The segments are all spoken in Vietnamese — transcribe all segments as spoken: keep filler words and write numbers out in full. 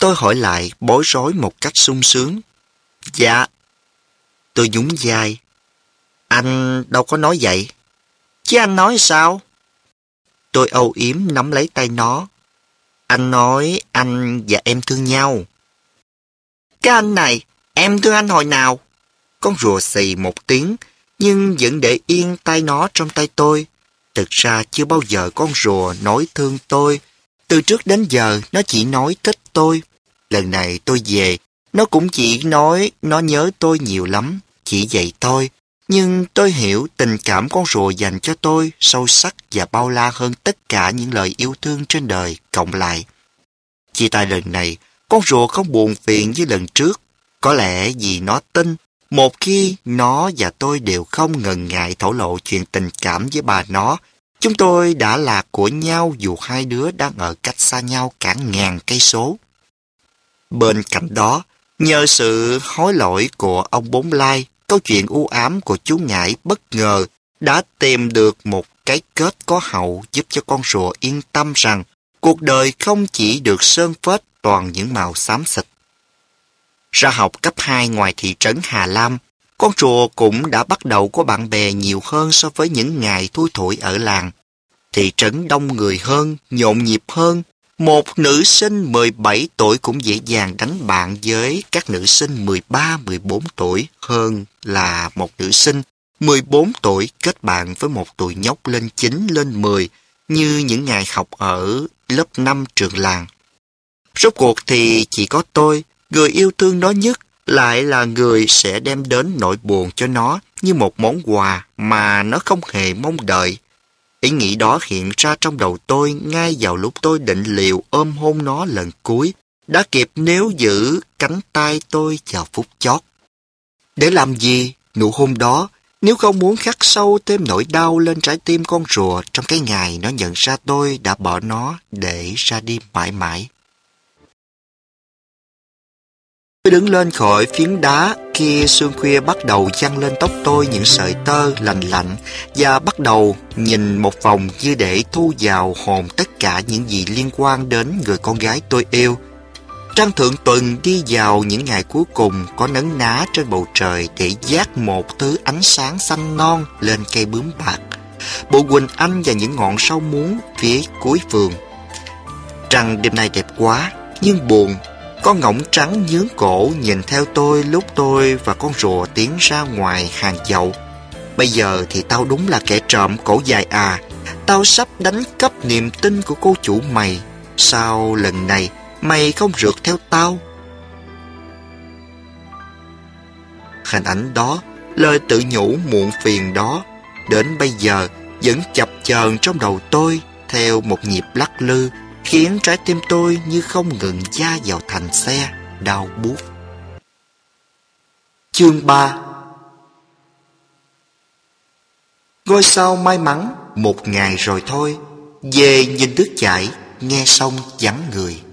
Tôi hỏi lại bối rối một cách sung sướng. Dạ. Tôi nhún vai. Anh đâu có nói vậy. Chứ anh nói sao? Tôi âu yếm nắm lấy tay nó. Anh nói anh và em thương nhau. Cái anh này, em thương anh hồi nào? Con rùa xì một tiếng, nhưng vẫn để yên tay nó trong tay tôi. Thực ra chưa bao giờ con rùa nói thương tôi. Từ trước đến giờ nó chỉ nói thích tôi. Lần này tôi về, nó cũng chỉ nói nó nhớ tôi nhiều lắm. Chỉ vậy thôi. Nhưng tôi hiểu tình cảm con rùa dành cho tôi sâu sắc và bao la hơn tất cả những lời yêu thương trên đời cộng lại. Chia tay lần này, con rùa không buồn phiền như lần trước. Có lẽ vì nó tin, một khi nó và tôi đều không ngần ngại thổ lộ chuyện tình cảm với bà nó, chúng tôi đã là của nhau dù hai đứa đang ở cách xa nhau cả ngàn cây số. Bên cạnh đó, nhờ sự hối lỗi của ông Bốn Lai, câu chuyện u ám của chú Ngải bất ngờ đã tìm được một cái kết có hậu giúp cho con rùa yên tâm rằng cuộc đời không chỉ được sơn phết toàn những màu xám xịt. Ra học cấp hai ngoài thị trấn Hà Lam, con rùa cũng đã bắt đầu có bạn bè nhiều hơn so với những ngày thui thủi ở làng. Thị trấn đông người hơn, nhộn nhịp hơn. Một nữ sinh mười bảy tuổi cũng dễ dàng đánh bạn với các nữ sinh mười ba, mười bốn tuổi hơn là một nữ sinh mười bốn tuổi kết bạn với một tụi nhóc lên chín, lên mười như những ngày học ở lớp năm trường làng. Rốt cuộc thì chỉ có tôi, người yêu thương nó nhất, lại là người sẽ đem đến nỗi buồn cho nó như một món quà mà nó không hề mong đợi. Ý nghĩ đó hiện ra trong đầu tôi ngay vào lúc tôi định liều ôm hôn nó lần cuối, đã kịp níu giữ cánh tay tôi vào phút chót. Để làm gì nụ hôn đó nếu không muốn khắc sâu thêm nỗi đau lên trái tim con rùa trong cái ngày nó nhận ra tôi đã bỏ nó để ra đi mãi mãi. Tôi đứng lên khỏi phiến đá khi sương khuya bắt đầu giăng lên tóc tôi những sợi tơ lành lạnh và bắt đầu nhìn một vòng như để thu vào hồn tất cả những gì liên quan đến người con gái tôi yêu. Trăng thượng tuần đi vào những ngày cuối cùng có nấn ná trên bầu trời để dát một thứ ánh sáng xanh non lên cây bướm bạc, bộ quỳnh anh và những ngọn sâu muống phía cuối vườn. Trăng đêm nay đẹp quá, nhưng buồn. Con ngỗng trắng nhướng cổ nhìn theo tôi lúc tôi và con rùa tiến ra ngoài hàng dậu. Bây giờ thì tao đúng là kẻ trộm cổ dài à. Tao sắp đánh cắp niềm tin của cô chủ mày. Sao lần này mày không rượt theo tao? Hình ảnh đó, lời tự nhủ muộn phiền đó, đến bây giờ vẫn chập chờn trong đầu tôi theo một nhịp lắc lư, khiến trái tim tôi như không ngừng da vào thành xe, đau buốt. Chương ba. Ngôi sao may mắn, một ngày rồi thôi, về nhìn nước chảy, nghe sông vắng người.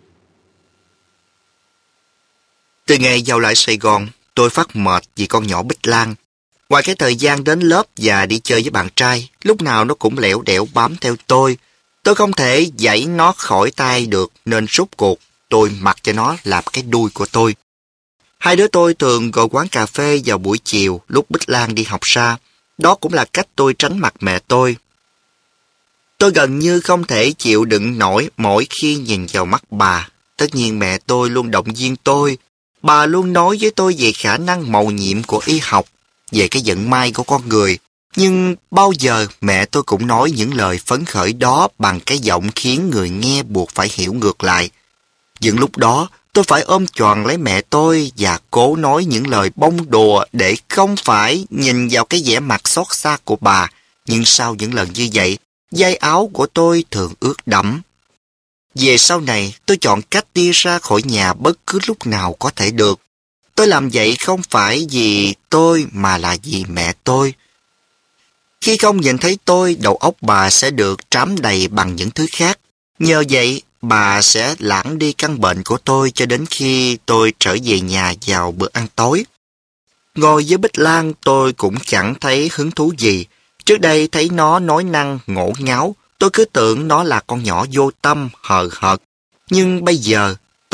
Từ ngày vào lại Sài Gòn, tôi phát mệt vì con nhỏ Bích Lan. Ngoài cái thời gian đến lớp và đi chơi với bạn trai, lúc nào nó cũng lẻo đẻo bám theo tôi. Tôi không thể giãy nó khỏi tay được nên rốt cuộc tôi mặc cho nó làm cái đuôi của tôi. Hai đứa tôi thường gọi quán cà phê vào buổi chiều lúc Bích Lan đi học ra. Đó cũng là cách tôi tránh mặt mẹ tôi. Tôi gần như không thể chịu đựng nổi mỗi khi nhìn vào mắt bà. Tất nhiên mẹ tôi luôn động viên tôi. Bà luôn nói với tôi về khả năng mầu nhiệm của y học, về cái vận may của con người. Nhưng bao giờ mẹ tôi cũng nói những lời phấn khởi đó bằng cái giọng khiến người nghe buộc phải hiểu ngược lại. Những lúc đó, tôi phải ôm choàng lấy mẹ tôi và cố nói những lời bông đùa để không phải nhìn vào cái vẻ mặt xót xa của bà. Nhưng sau những lần như vậy, dây áo của tôi thường ướt đẫm. Về sau này, tôi chọn cách đi ra khỏi nhà bất cứ lúc nào có thể được. Tôi làm vậy không phải vì tôi mà là vì mẹ tôi. Khi không nhìn thấy tôi, đầu óc bà sẽ được trám đầy bằng những thứ khác. Nhờ vậy, bà sẽ lãng đi căn bệnh của tôi cho đến khi tôi trở về nhà vào bữa ăn tối. Ngồi với Bích Lan tôi cũng chẳng thấy hứng thú gì. Trước đây thấy nó nói năng ngổ ngáo, tôi cứ tưởng nó là con nhỏ vô tâm, hờ hợt. Nhưng bây giờ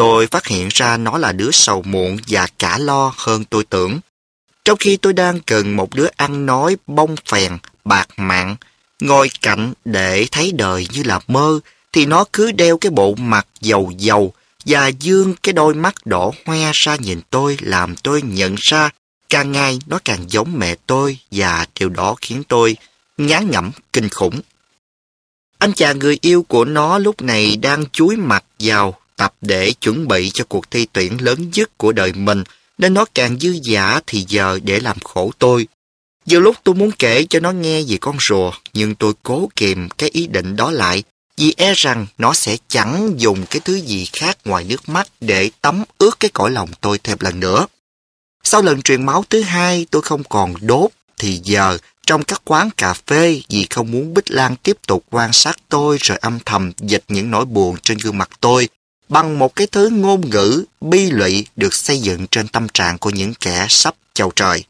Tôi phát hiện ra nó là đứa sầu muộn và cả lo hơn tôi tưởng. Trong khi tôi đang cần một đứa ăn nói bông phèn, bạc mạng, ngồi cạnh để thấy đời như là mơ, thì nó cứ đeo cái bộ mặt dầu dầu và dương cái đôi mắt đỏ hoe ra nhìn tôi, làm tôi nhận ra càng ngày nó càng giống mẹ tôi, và điều đó khiến tôi ngán ngẩm kinh khủng. Anh chàng người yêu của nó lúc này đang chúi mặt vào tập để chuẩn bị cho cuộc thi tuyển lớn nhất của đời mình, nên nó càng dư dả thì giờ để làm khổ tôi. Giờ lúc tôi muốn kể cho nó nghe về con rùa, nhưng tôi cố kìm cái ý định đó lại, vì e rằng nó sẽ chẳng dùng cái thứ gì khác ngoài nước mắt để tắm ướt cái cõi lòng tôi thêm lần nữa. Sau lần truyền máu thứ hai tôi không còn đốt, thì giờ trong các quán cà phê, vì không muốn Bích Lan tiếp tục quan sát tôi rồi âm thầm dịch những nỗi buồn trên gương mặt tôi bằng một cái thứ ngôn ngữ bi lụy được xây dựng trên tâm trạng của những kẻ sắp chào trời.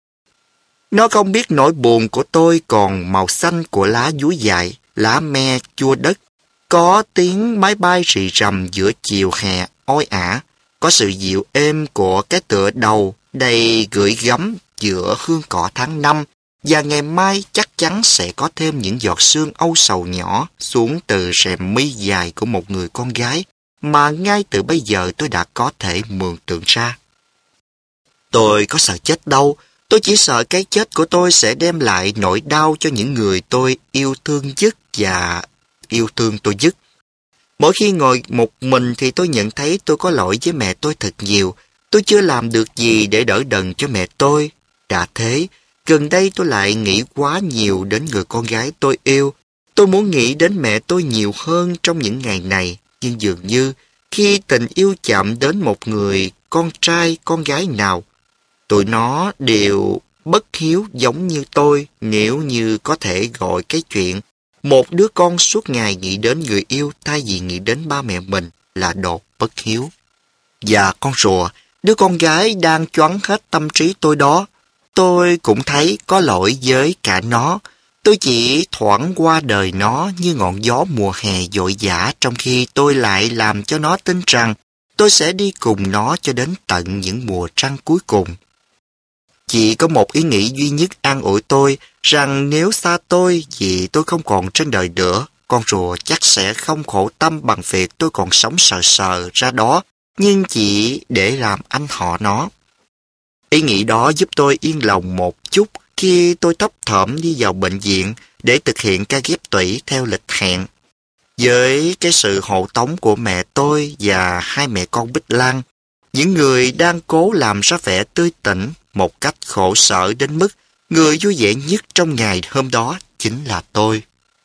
Nó không biết nỗi buồn của tôi còn màu xanh của lá dúi dại, lá me chua đất, có tiếng máy bay rì rầm giữa chiều hè oi ả, có sự dịu êm của cái tựa đầu đầy gửi gắm giữa hương cỏ tháng năm, và ngày mai chắc chắn sẽ có thêm những giọt sương âu sầu nhỏ xuống từ rèm mi dài của một người con gái mà ngay từ bây giờ tôi đã có thể mường tượng ra. Tôi có sợ chết đâu, tôi chỉ sợ cái chết của tôi sẽ đem lại nỗi đau cho những người tôi yêu thương nhất và yêu thương tôi nhất. Mỗi khi ngồi một mình thì tôi nhận thấy tôi có lỗi với mẹ tôi thật nhiều. Tôi chưa làm được gì để đỡ đần cho mẹ tôi. Đã thế, gần đây tôi lại nghĩ quá nhiều đến người con gái tôi yêu. Tôi muốn nghĩ đến mẹ tôi nhiều hơn trong những ngày này. Nhưng dường như khi tình yêu chạm đến một người con trai, con gái nào, tụi nó đều bất hiếu giống như tôi, nếu như có thể gọi cái chuyện một đứa con suốt ngày nghĩ đến người yêu thay vì nghĩ đến ba mẹ mình là đồ bất hiếu. Và con rùa, đứa con gái đang choáng hết tâm trí tôi đó, tôi cũng thấy có lỗi với cả nó. Tôi chỉ thoảng qua đời nó như ngọn gió mùa hè vội vã, trong khi tôi lại làm cho nó tin rằng tôi sẽ đi cùng nó cho đến tận những mùa trăng cuối cùng. Chỉ có một ý nghĩ duy nhất an ủi tôi, rằng nếu xa tôi vì tôi không còn trên đời nữa, con rùa chắc sẽ không khổ tâm bằng việc tôi còn sống sờ sờ ra đó, nhưng chỉ để làm anh họ nó. Ý nghĩ đó giúp tôi yên lòng một chút khi tôi thấp thỏm đi vào bệnh viện để thực hiện ca ghép tủy theo lịch hẹn. Với cái sự hộ tống của mẹ tôi và hai mẹ con Bích Lan, những người đang cố làm ra vẻ tươi tỉnh một cách khổ sở đến mức người vui vẻ nhất trong ngày hôm đó chính là tôi.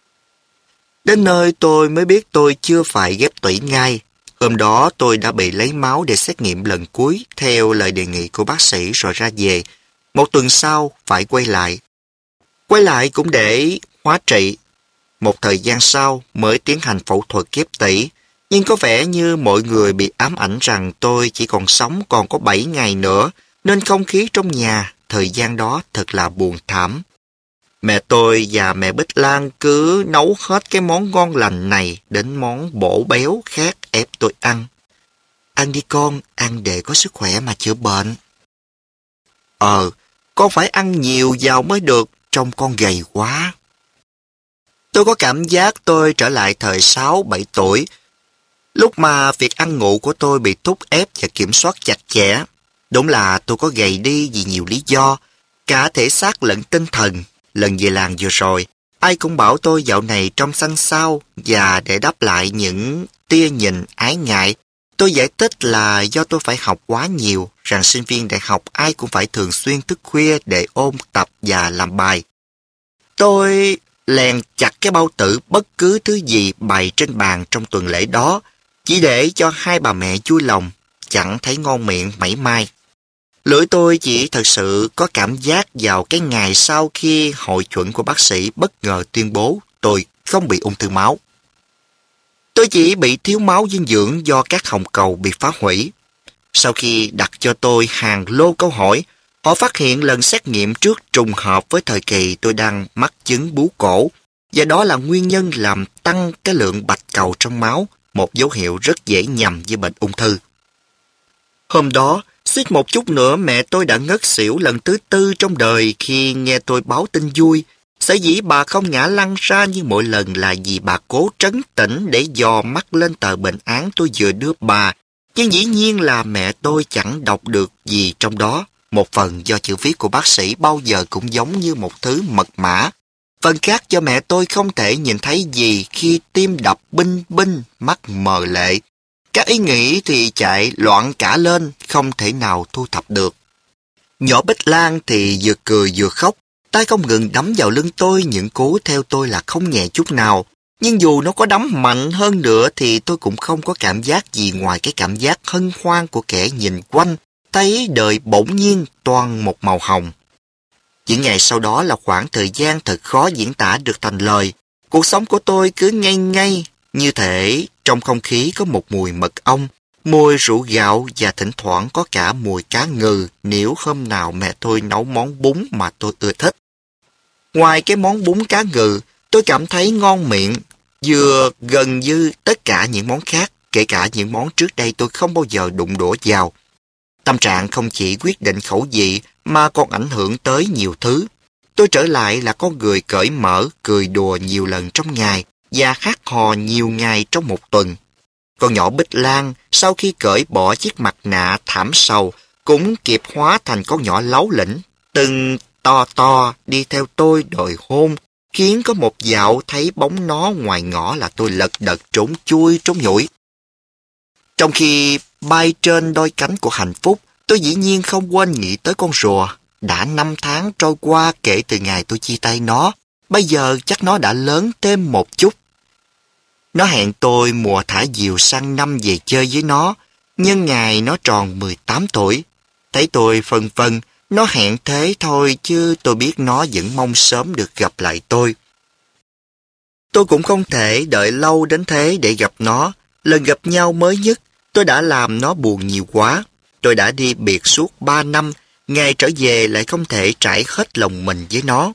Đến nơi tôi mới biết tôi chưa phải ghép tủy ngay. Hôm đó tôi đã bị lấy máu để xét nghiệm lần cuối theo lời đề nghị của bác sĩ rồi ra về. Một tuần sau phải quay lại. Quay lại cũng để hóa trị. Một thời gian sau mới tiến hành phẫu thuật ghép tủy. Nhưng có vẻ như mọi người bị ám ảnh rằng tôi chỉ còn sống còn có bảy ngày nữa, nên không khí trong nhà thời gian đó thật là buồn thảm. Mẹ tôi và mẹ Bích Lan cứ nấu hết cái món ngon lành này đến món bổ béo khác ép tôi ăn. Ăn đi con, ăn để có sức khỏe mà chữa bệnh. Ờ, con phải ăn nhiều vào mới được, trông con gầy quá. Tôi có cảm giác tôi trở lại thời sáu bảy tuổi, lúc mà việc ăn ngủ của tôi bị thúc ép và kiểm soát chặt chẽ. Đúng là tôi có gầy đi vì nhiều lý do, cả thể xác lẫn tinh thần. Lần về làng vừa rồi, ai cũng bảo tôi dạo này trông xanh xao, và để đáp lại những tia nhìn ái ngại, tôi giải thích là do tôi phải học quá nhiều, rằng sinh viên đại học ai cũng phải thường xuyên thức khuya để ôn tập và làm bài. Tôi lèn chặt cái bao tử bất cứ thứ gì bày trên bàn trong tuần lễ đó, chỉ để cho hai bà mẹ vui lòng, chẳng thấy ngon miệng mảy may. Lưỡi tôi chỉ thật sự có cảm giác vào cái ngày sau khi hội chuẩn của bác sĩ bất ngờ tuyên bố tôi không bị ung thư máu. Tôi chỉ bị thiếu máu dinh dưỡng do các hồng cầu bị phá hủy. Sau khi đặt cho tôi hàng lô câu hỏi, họ phát hiện lần xét nghiệm trước trùng hợp với thời kỳ tôi đang mắc chứng bú cổ, và đó là nguyên nhân làm tăng cái lượng bạch cầu trong máu, một dấu hiệu rất dễ nhầm với bệnh ung thư. Hôm đó, suýt một chút nữa mẹ tôi đã ngất xỉu lần thứ tư trong đời khi nghe tôi báo tin vui. Sở dĩ bà không ngã lăn ra như mọi lần là vì bà cố trấn tĩnh để dò mắt lên tờ bệnh án tôi vừa đưa bà. Nhưng dĩ nhiên là mẹ tôi chẳng đọc được gì trong đó. Một phần do chữ viết của bác sĩ bao giờ cũng giống như một thứ mật mã. Phần khác do mẹ tôi không thể nhìn thấy gì khi tim đập binh binh, mắt mờ lệ. Các ý nghĩ thì chạy loạn cả lên, không thể nào thu thập được. Nhỏ Bích Lan thì vừa cười vừa khóc, tay không ngừng đấm vào lưng tôi những cú theo tôi là không nhẹ chút nào. Nhưng dù nó có đấm mạnh hơn nữa thì tôi cũng không có cảm giác gì ngoài cái cảm giác hân hoan của kẻ nhìn quanh, thấy đời bỗng nhiên toan một màu hồng. Những ngày sau đó là khoảng thời gian thật khó diễn tả được thành lời. Cuộc sống của tôi cứ ngây ngây, như thể trong không khí có một mùi mật ong, mùi rượu gạo và thỉnh thoảng có cả mùi cá ngừ nếu hôm nào mẹ tôi nấu món bún mà tôi ưa thích. Ngoài cái món bún cá ngừ, tôi cảm thấy ngon miệng, vừa gần như tất cả những món khác, kể cả những món trước đây tôi không bao giờ đụng đũa vào. Tâm trạng không chỉ quyết định khẩu vị mà còn ảnh hưởng tới nhiều thứ. Tôi trở lại là con người cởi mở, cười đùa nhiều lần trong ngày và hát hò nhiều ngày trong một tuần. Con nhỏ Bích Lan sau khi cởi bỏ chiếc mặt nạ thảm sầu cũng kịp hóa thành con nhỏ láu lĩnh, từng to to đi theo tôi đòi hôn, khiến có một dạo thấy bóng nó ngoài ngõ là tôi lật đật trốn chui trốn nhủi. Trong khi bay trên đôi cánh của hạnh phúc, tôi dĩ nhiên không quên nghĩ tới con rùa. Đã năm tháng trôi qua kể từ ngày tôi chia tay nó, bây giờ chắc nó đã lớn thêm một chút. Nó hẹn tôi mùa thả diều sang năm về chơi với nó, nhân ngày nó tròn mười tám tuổi. Thấy tôi phân vân, nó hẹn thế thôi chứ tôi biết nó vẫn mong sớm được gặp lại tôi. Tôi cũng không thể đợi lâu đến thế để gặp nó. Lần gặp nhau mới nhất, tôi đã làm nó buồn nhiều quá. Tôi đã đi biệt suốt ba năm, ngày trở về lại không thể trải hết lòng mình với nó.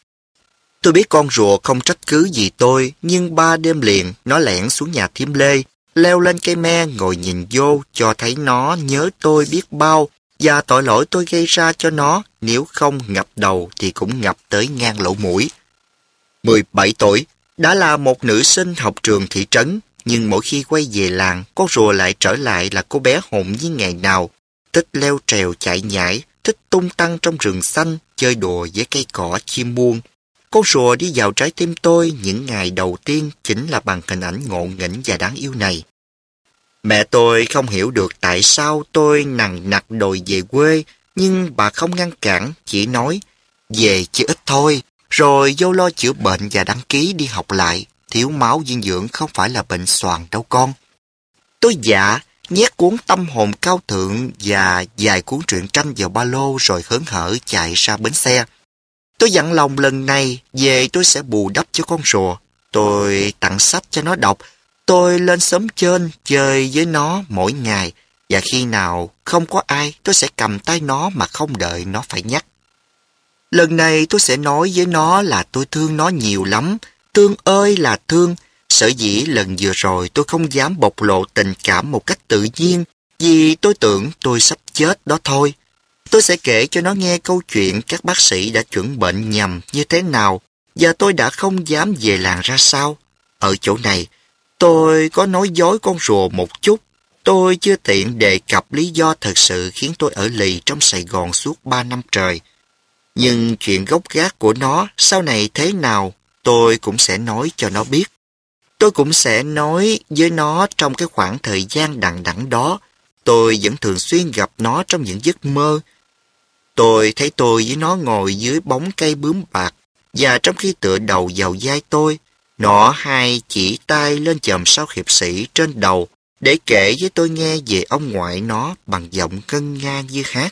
Tôi biết con rùa không trách cứ gì tôi, nhưng ba đêm liền nó lẻn xuống nhà thím Lê, leo lên cây me ngồi nhìn vô cho thấy nó nhớ tôi biết bao và tội lỗi tôi gây ra cho nó, nếu không ngập đầu thì cũng ngập tới ngang lỗ mũi. mười bảy tuổi, đã là một nữ sinh học trường thị trấn, nhưng mỗi khi quay về làng, con rùa lại trở lại là cô bé hồn như ngày nào, thích leo trèo chạy nhảy, thích tung tăng trong rừng xanh, chơi đùa với cây cỏ chim muông. Con rùa đi vào trái tim tôi những ngày đầu tiên chính là bằng hình ảnh ngộ nghĩnh và đáng yêu này. Mẹ tôi không hiểu được tại sao tôi nằng nặc đòi về quê, nhưng bà không ngăn cản, chỉ nói, về chỉ ít thôi, rồi vô lo chữa bệnh và đăng ký đi học lại. Thiếu máu dinh dưỡng không phải là bệnh xoàn đâu con. Tôi dạ, nhét cuốn Tâm hồn cao thượng và vài cuốn truyện tranh vào ba lô rồi hớn hở chạy ra bến xe. Tôi dặn lòng lần này về tôi sẽ bù đắp cho con rùa. Tôi tặng sách cho nó đọc. Tôi lên xóm trên chơi với nó mỗi ngày. Và khi nào không có ai tôi sẽ cầm tay nó mà không đợi nó phải nhắc. Lần này tôi sẽ nói với nó là tôi thương nó nhiều lắm. Thương ơi là thương. Sở dĩ lần vừa rồi tôi không dám bộc lộ tình cảm một cách tự nhiên vì tôi tưởng tôi sắp chết đó thôi. Tôi sẽ kể cho nó nghe câu chuyện các bác sĩ đã chuẩn bệnh nhầm như thế nào và tôi đã không dám về làng ra sao. Ở chỗ này, tôi có nói dối con rùa một chút. Tôi chưa tiện đề cập lý do thật sự khiến tôi ở lì trong Sài Gòn suốt ba năm trời. Nhưng chuyện gốc gác của nó sau này thế nào, tôi cũng sẽ nói cho nó biết. Tôi cũng sẽ nói với nó trong cái khoảng thời gian đằng đẵng đó. Tôi vẫn thường xuyên gặp nó trong những giấc mơ. Tôi thấy tôi với nó ngồi dưới bóng cây bướm bạc, và trong khi tựa đầu vào vai tôi, nó hai chỉ tay lên chòm sao hiệp sĩ trên đầu để kể với tôi nghe về ông ngoại nó bằng giọng ngân nga như hát.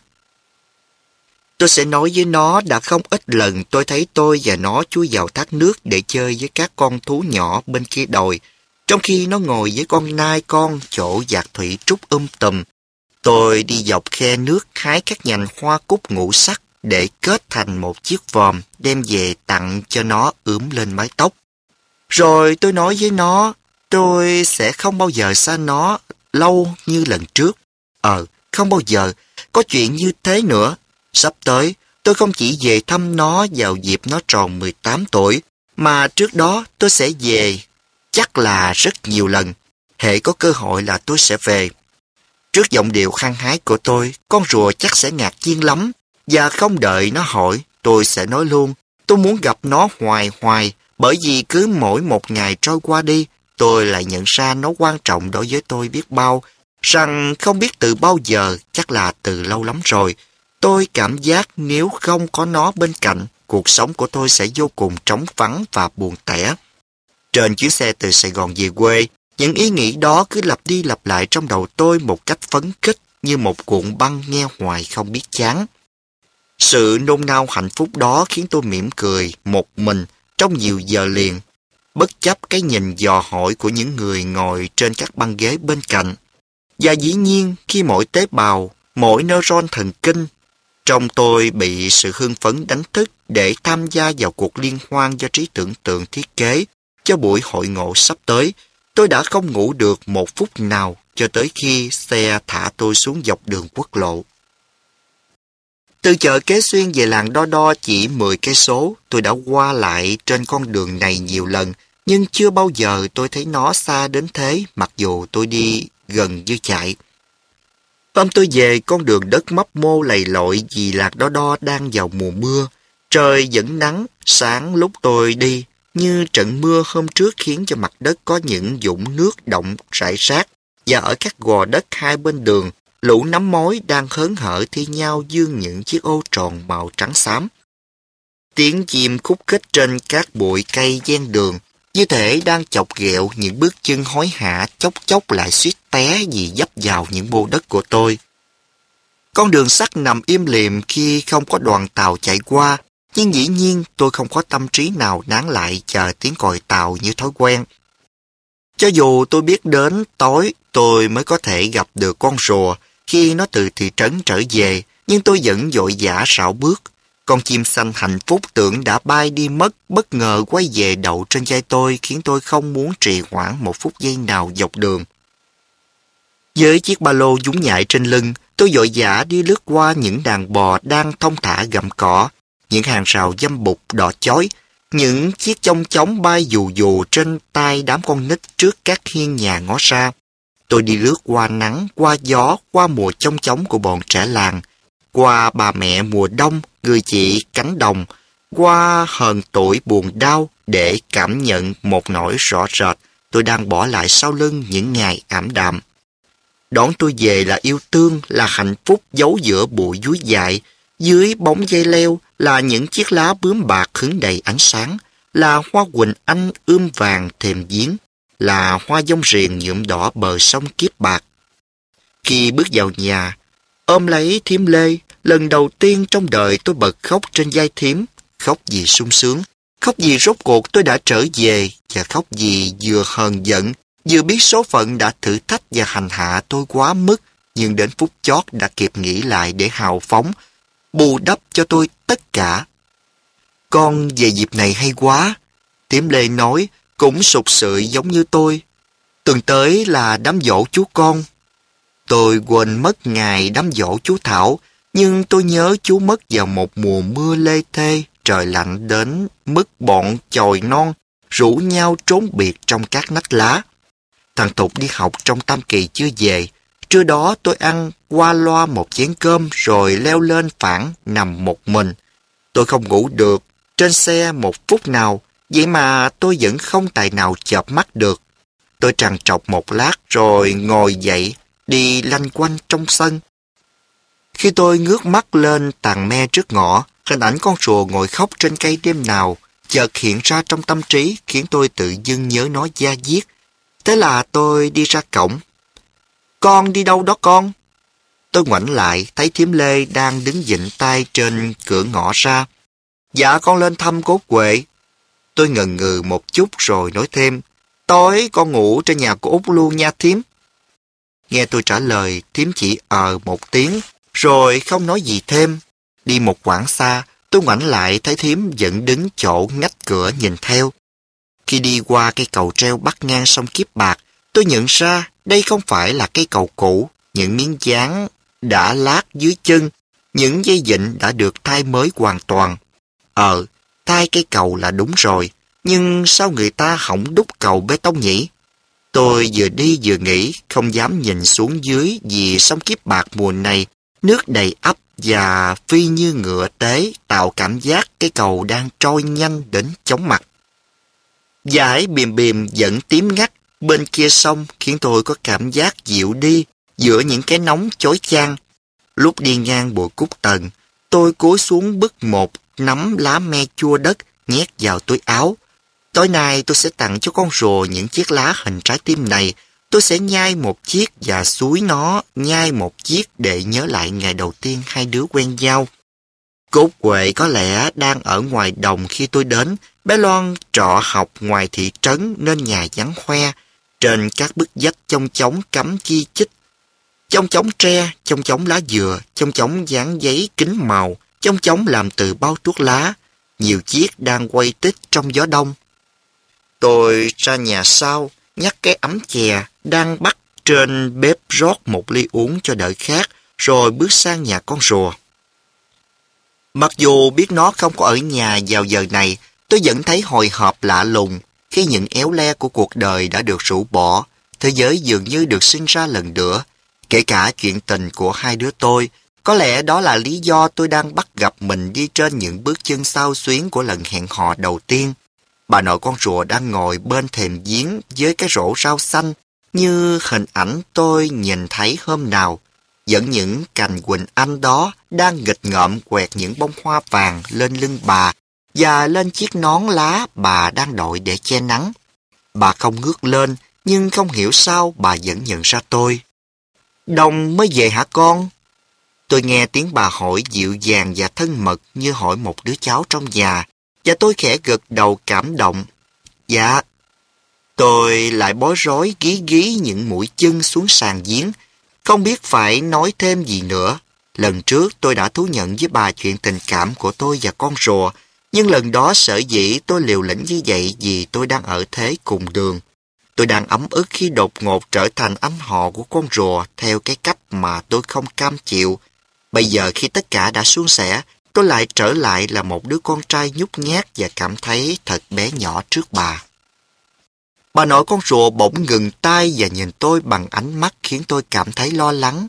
Tôi sẽ nói với nó đã không ít lần tôi thấy tôi và nó chui vào thác nước để chơi với các con thú nhỏ bên kia đồi, trong khi nó ngồi với con nai con chỗ dạt thủy trúc um tùm. Tôi đi dọc khe nước hái các nhành hoa cúc ngũ sắc để kết thành một chiếc vòm đem về tặng cho nó ướm lên mái tóc. Rồi tôi nói với nó, Tôi sẽ không bao giờ xa nó lâu như lần trước. Ờ, không bao giờ. Có chuyện như thế nữa. Sắp tới, tôi không chỉ về thăm nó vào dịp nó tròn mười tám tuổi, mà trước đó tôi sẽ về, chắc là rất nhiều lần. Hễ có cơ hội là tôi sẽ về. Trước giọng điệu hăng hái của tôi, con rùa chắc sẽ ngạc nhiên lắm, và không đợi nó hỏi, tôi sẽ nói luôn, tôi muốn gặp nó hoài hoài, bởi vì cứ mỗi một ngày trôi qua đi, tôi lại nhận ra nó quan trọng đối với tôi biết bao, rằng không biết từ bao giờ, chắc là từ lâu lắm rồi. Tôi cảm giác nếu không có nó bên cạnh, cuộc sống của tôi sẽ vô cùng trống vắng và buồn tẻ. Trên chuyến xe từ Sài Gòn về quê, những ý nghĩ đó cứ lặp đi lặp lại trong đầu tôi một cách phấn khích như một cuộn băng nghe hoài không biết chán. Sự nôn nao hạnh phúc đó khiến tôi mỉm cười một mình trong nhiều giờ liền, bất chấp cái nhìn dò hỏi của những người ngồi trên các băng ghế bên cạnh. Và dĩ nhiên khi mỗi tế bào, mỗi neuron thần kinh trong tôi bị sự hưng phấn đánh thức để tham gia vào cuộc liên hoan do trí tưởng tượng thiết kế cho buổi hội ngộ sắp tới, tôi đã không ngủ được một phút nào cho tới khi xe thả tôi xuống dọc đường quốc lộ. Từ chợ Kế Xuyên về làng Đo Đo chỉ mười cây số, tôi đã qua lại trên con đường này nhiều lần, nhưng chưa bao giờ tôi thấy nó xa đến thế, mặc dù tôi đi gần như chạy. Hôm tôi về, con đường đất mấp mô lầy lội vì làng Đo Đo đang vào mùa mưa. Trời vẫn nắng, sáng lúc tôi đi, như trận mưa hôm trước khiến cho mặt đất có những vũng nước đọng rải rác, và ở các gò đất hai bên đường, lũ nấm mối đang hớn hở thi nhau dương những chiếc ô tròn màu trắng xám. Tiếng chim khúc khích trên các bụi cây ven đường, như thể đang chọc ghẹo những bước chân hối hả chốc chốc lại suýt té vì dấp vào những bô đất của tôi. Con đường sắt nằm im lìm khi không có đoàn tàu chạy qua, nhưng dĩ nhiên tôi không có tâm trí nào nán lại chờ tiếng còi tàu như thói quen. Cho dù tôi biết đến tối tôi mới có thể gặp được con rùa khi nó từ thị trấn trở về, nhưng tôi vẫn vội vã rảo bước. Con chim xanh hạnh phúc tưởng đã bay đi mất, bất ngờ quay về đậu trên vai tôi khiến tôi không muốn trì hoãn một phút giây nào dọc đường. Với chiếc ba lô nhún nhại trên lưng, tôi vội vã đi lướt qua những đàn bò đang thong thả gặm cỏ, những hàng rào dâm bụt đỏ chói, những chiếc chông chóng bay dù dù trên tay đám con nít trước các hiên nhà ngó ra. Tôi đi lướt qua nắng, qua gió, qua mùa chông chóng của bọn trẻ làng, qua bà mẹ mùa đông, người chị cánh đồng, qua hờn tuổi buồn đau để cảm nhận một nỗi rõ rệt tôi đang bỏ lại sau lưng những ngày ảm đạm. Đón tôi về là yêu thương, là hạnh phúc giấu giữa bụi dúi dại, dưới bóng dây leo là những chiếc lá bướm bạc hứng đầy ánh sáng, là hoa quỳnh anh ươm vàng thềm giếng, là hoa dông riềng nhuộm đỏ bờ sông Kiếp Bạc. Khi bước vào nhà, ôm lấy thím Lê, lần đầu tiên trong đời tôi bật khóc trên vai thím, khóc vì sung sướng, khóc vì rốt cuộc tôi đã trở về, và khóc vì vừa hờn giận, vừa biết số phận đã thử thách và hành hạ tôi quá mức, nhưng đến phút chót đã kịp nghĩ lại để hào phóng, bù đắp cho tôi tất cả. Con về dịp này hay quá, thím Lê nói, cũng sụt sượi giống như tôi. Tuần tới là đám giỗ chú con. Tôi quên mất ngày đám giỗ chú Thảo, nhưng tôi nhớ chú mất vào một mùa mưa lê thê, trời lạnh đến mức bọn chòi non rủ nhau trốn biệt trong các nách lá. Thằng Tục đi học trong Tam Kỳ chưa về. Trưa đó tôi ăn qua loa một chén cơm rồi leo lên phản nằm một mình. Tôi không ngủ được trên xe một phút nào, vậy mà tôi vẫn không tài nào chợp mắt được. Tôi trằn trọc một lát rồi ngồi dậy, đi lanh quanh trong sân. Khi tôi ngước mắt lên tàn me trước ngõ, hình ảnh con rùa ngồi khóc trên cây đêm nào chợt hiện ra trong tâm trí khiến tôi tự dưng nhớ nó da diết. Thế là tôi đi ra cổng. Con đi đâu đó con? Tôi ngoảnh lại thấy thím Lê đang đứng vịn tay trên cửa ngõ ra. Dạ con lên thăm cốt Huệ. Tôi ngần ngừ một chút rồi nói thêm, tối con ngủ trên nhà của Út luôn nha thím. Nghe tôi trả lời, thím chỉ ờ một tiếng, rồi không nói gì thêm. Đi một quãng xa, tôi ngoảnh lại thấy thím vẫn đứng chỗ ngách cửa nhìn theo. Khi đi qua cây cầu treo bắc ngang sông Kiếp Bạc, tôi nhận ra đây không phải là cây cầu cũ, những miếng dán đã lát dưới chân, những dây vịn đã được thay mới hoàn toàn. Ờ, thay cây cầu là đúng rồi, nhưng sao người ta không đúc cầu bê tông nhỉ? Tôi vừa đi vừa nghĩ, không dám nhìn xuống dưới vì sông Kiếp Bạc mùa này, nước đầy ắp và phi như ngựa tế tạo cảm giác cái cầu đang trôi nhanh đến chóng mặt. Dải bìm bìm vẫn tím ngắt bên kia sông khiến tôi có cảm giác dịu đi giữa những cái nóng chói chang. Lúc đi ngang bụi cúc tần, tôi cúi xuống bứt một nắm lá me chua đất nhét vào túi áo. Tối nay tôi sẽ tặng cho con rùa những chiếc lá hình trái tim này. Tôi sẽ nhai một chiếc và xúi nó nhai một chiếc để nhớ lại ngày đầu tiên hai đứa quen nhau. Cốt Huệ có lẽ đang ở ngoài đồng khi tôi đến. Bé Loan trọ học ngoài thị trấn nên nhà vắng hoe. Trên các bức vách chông chóng cắm chi chít. Chông chóng tre, chông chóng lá dừa, chông chóng dán giấy kính màu, chông chóng làm từ bao thuốc lá. Nhiều chiếc đang quay tít trong gió đông. Tôi ra nhà sau, nhắc cái ấm chè đang bắt trên bếp rót một ly uống cho đỡ khát, rồi bước sang nhà con rùa. Mặc dù biết nó không có ở nhà vào giờ này, tôi vẫn thấy hồi hộp lạ lùng khi những éo le của cuộc đời đã được rũ bỏ, thế giới dường như được sinh ra lần nữa, kể cả chuyện tình của hai đứa tôi. Có lẽ đó là lý do tôi đang bắt gặp mình đi trên những bước chân xao xuyến của lần hẹn hò đầu tiên. Bà nội con rùa đang ngồi bên thềm giếng với cái rổ rau xanh như hình ảnh tôi nhìn thấy hôm nào. Dẫn những cành quỳnh anh đó đang nghịch ngợm quẹt những bông hoa vàng lên lưng bà và lên chiếc nón lá bà đang đội để che nắng. Bà không ngước lên, nhưng không hiểu sao bà vẫn nhận ra tôi. Đồng mới về hả con? Tôi nghe tiếng bà hỏi dịu dàng và thân mật như hỏi một đứa cháu trong nhà, và tôi khẽ gật đầu cảm động. Dạ. Tôi lại bối rối gí gí những mũi chân xuống sàn giếng, không biết phải nói thêm gì nữa. Lần trước tôi đã thú nhận với bà chuyện tình cảm của tôi và con rùa, nhưng lần đó sở dĩ tôi liều lĩnh như vậy vì tôi đang ở thế cùng đường. Tôi đang ấm ức khi đột ngột trở thành anh họ của con rùa theo cái cách mà tôi không cam chịu. Bây giờ khi tất cả đã suôn sẻ, tôi lại trở lại là một đứa con trai nhút nhát và cảm thấy thật bé nhỏ trước bà. Bà nội con rùa bỗng ngừng tay và nhìn tôi bằng ánh mắt khiến tôi cảm thấy lo lắng.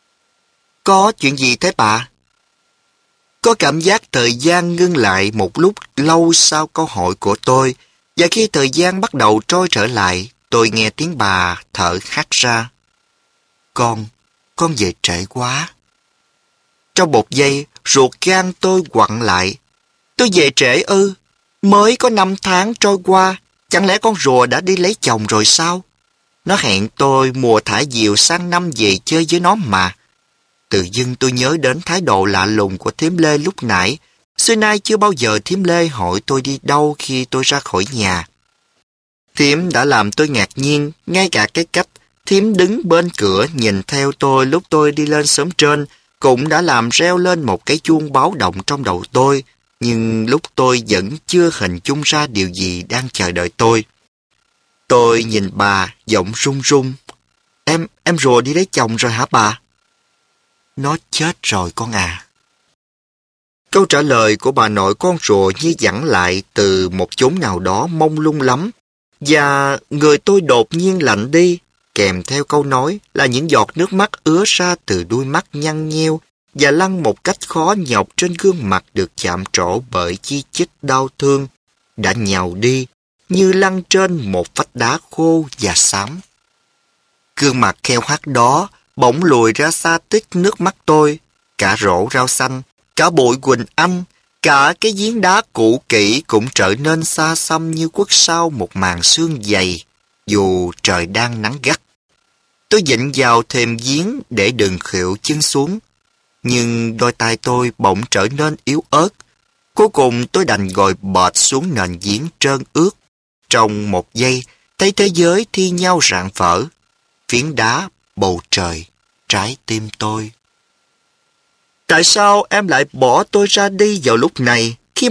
Có chuyện gì thế bà? Có cảm giác thời gian ngưng lại một lúc lâu sau câu hỏi của tôi, và khi thời gian bắt đầu trôi trở lại, tôi nghe tiếng bà thở hắt ra. Con, con về trễ quá. Trong một giây, ruột gan tôi quặn lại. Tôi về trễ ư? Mới có năm tháng trôi qua, chẳng lẽ con rùa đã đi lấy chồng rồi sao? Nó hẹn tôi mùa thả diều sang năm về chơi với nó mà. Tự dưng tôi nhớ đến thái độ lạ lùng của thím Lê lúc nãy. Xưa nay chưa bao giờ thím Lê hỏi tôi đi đâu khi tôi ra khỏi nhà. Thím đã làm tôi ngạc nhiên, ngay cả cái cách thím đứng bên cửa nhìn theo tôi lúc tôi đi lên xóm trên cũng đã làm reo lên một cái chuông báo động trong đầu tôi, nhưng lúc tôi vẫn chưa hình dung ra điều gì đang chờ đợi tôi. Tôi nhìn bà, giọng run run. Em, em rùa đi lấy chồng rồi hả bà? Nó chết rồi con à. Câu trả lời của bà nội con rùa như vẳng lại từ một chốn nào đó mông lung lắm, và người tôi đột nhiên lạnh đi, kèm theo câu nói là những giọt nước mắt ứa ra từ đuôi mắt nhăn nheo và lăn một cách khó nhọc trên gương mặt được chạm trổ bởi chi chít đau thương, đã nhàu đi như lăn trên một vách đá khô và xám. Gương mặt kheo hắt đó bỗng lùi ra xa tích nước mắt tôi, cả rổ rau xanh, cả bụi quỳnh anh, cả cái giếng đá cũ kỹ cũng trở nên xa xăm như khuất sau một màn sương dày, dù trời đang nắng gắt. Tôi vịn vào thềm giếng để đừng khuỵu chân xuống, nhưng đôi tay tôi bỗng trở nên yếu ớt. Cuối cùng tôi đành ngồi bệt xuống nền giếng trơn ướt. Trong một giây, thấy thế giới thi nhau rạng vỡ. Phiến đá, bầu trời, trái tim tôi. Tại sao em lại bỏ tôi ra đi vào lúc này, khi mà tất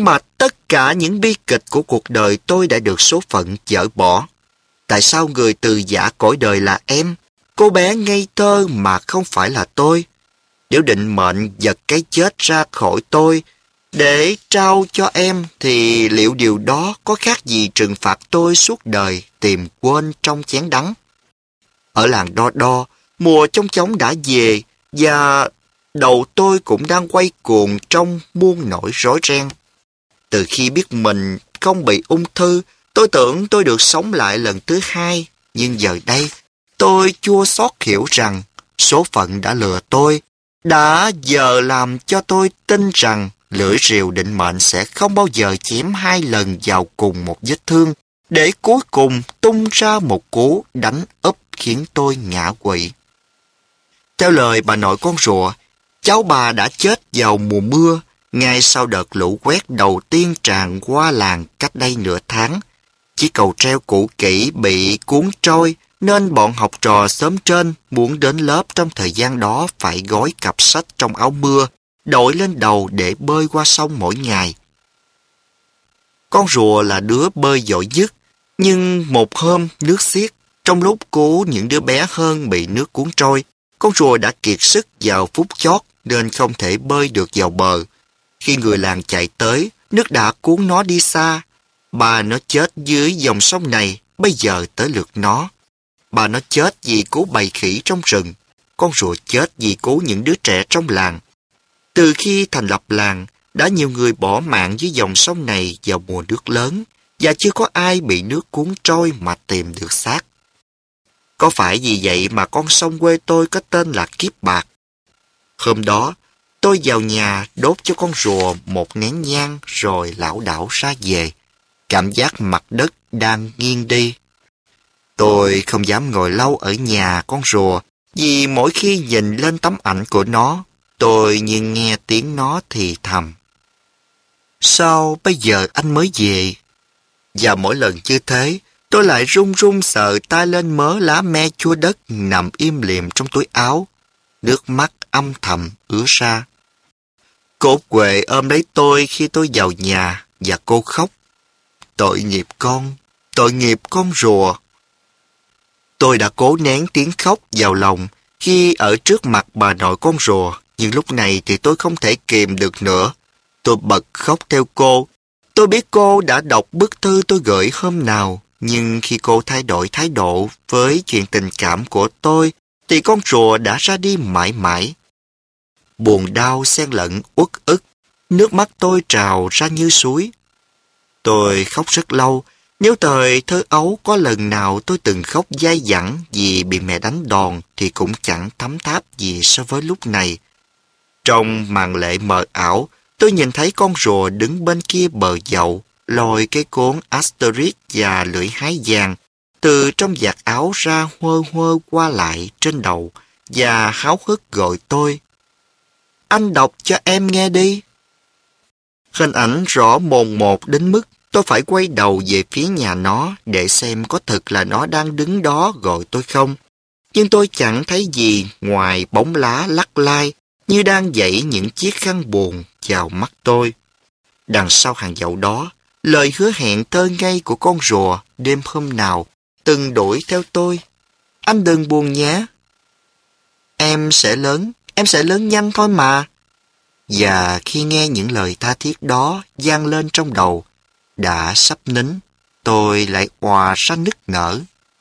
tất cả những bi kịch của cuộc đời tôi đã được số phận dỡ bỏ. Tại sao người từ giã cõi đời là em, cô bé ngây thơ mà không phải là tôi? Nếu định mệnh giật cái chết ra khỏi tôi để trao cho em, thì liệu điều đó có khác gì trừng phạt tôi suốt đời tìm quên trong chén đắng? Ở làng Đo Đo, mùa chông chóng đã về, và đầu tôi cũng đang quay cuồng trong muôn nỗi rối ren. Từ khi biết mình không bị ung thư, tôi tưởng tôi được sống lại lần thứ hai, nhưng giờ đây tôi chua xót hiểu rằng số phận đã lừa tôi, đã giờ làm cho tôi tin rằng lưỡi rìu định mệnh sẽ không bao giờ chém hai lần vào cùng một vết thương, để cuối cùng tung ra một cú đánh úp khiến tôi ngã quỵ. Theo lời bà nội con rùa, cháu bà đã chết vào mùa mưa, ngay sau đợt lũ quét đầu tiên tràn qua làng cách đây nửa tháng. Chiếc cầu treo cũ kỹ bị cuốn trôi, nên bọn học trò xóm trên muốn đến lớp trong thời gian đó phải gói cặp sách trong áo mưa, đội lên đầu để bơi qua sông mỗi ngày. Con rùa là đứa bơi giỏi nhất, nhưng một hôm nước xiết, trong lúc cứu những đứa bé hơn bị nước cuốn trôi, con rùa đã kiệt sức vào phút chót nên không thể bơi được vào bờ. Khi người làng chạy tới, nước đã cuốn nó đi xa. Bà nó chết dưới dòng sông này, bây giờ tới lượt nó. Bà nó chết vì cứu bầy khỉ trong rừng. Con rùa chết vì cứu những đứa trẻ trong làng. Từ khi thành lập làng, đã nhiều người bỏ mạng dưới dòng sông này vào mùa nước lớn, và chưa có ai bị nước cuốn trôi mà tìm được xác. Có phải vì vậy mà con sông quê tôi có tên là Kiếp Bạc? Hôm đó, tôi vào nhà đốt cho con rùa một nén nhang rồi lảo đảo ra về. Cảm giác mặt đất đang nghiêng đi. Tôi không dám ngồi lâu ở nhà con rùa, vì mỗi khi nhìn lên tấm ảnh của nó, tôi như nghe tiếng nó thì thầm. Sao bây giờ anh mới về? Và mỗi lần như thế, tôi lại run run sờ tay lên mớ lá me chua đất nằm im lìm trong túi áo. Nước mắt âm thầm ứa ra. Cô Huệ ôm lấy tôi khi tôi vào nhà và cô khóc. Tội nghiệp con, tội nghiệp con rùa. Tôi đã cố nén tiếng khóc vào lòng khi ở trước mặt bà nội con rùa, nhưng lúc này thì tôi không thể kìm được nữa. Tôi bật khóc theo cô. Tôi biết cô đã đọc bức thư tôi gửi hôm nào, nhưng khi cô thay đổi thái độ với chuyện tình cảm của tôi, thì con rùa đã ra đi mãi mãi. Buồn đau xen lẫn uất ức, nước mắt tôi trào ra như suối. Tôi khóc rất lâu. Nếu thời thơ ấu có lần nào tôi từng khóc dai dẳng vì bị mẹ đánh đòn, thì cũng chẳng thấm tháp gì so với lúc này. Trong màn lệ mờ ảo, tôi nhìn thấy con rùa đứng bên kia bờ dậu, lôi cái cuốn Asterix và lưỡi hái vàng từ trong vạt áo ra huơ huơ qua lại trên đầu, và háo hức gọi tôi. Anh đọc cho em nghe đi. Hình ảnh rõ mồn một đến mức tôi phải quay đầu về phía nhà nó để xem có thực là nó đang đứng đó gọi tôi không. Nhưng tôi chẳng thấy gì ngoài bóng lá lắc lai như đang dãy những chiếc khăn buồn vào mắt tôi. Đằng sau hàng dậu đó, lời hứa hẹn thơ ngây của con rùa đêm hôm nào từng đuổi theo tôi. Anh đừng buồn nhé. Em sẽ lớn, em sẽ lớn nhanh thôi mà. Và khi nghe những lời tha thiết đó vang lên trong đầu, đã sắp nín, tôi lại òa ra nức nở.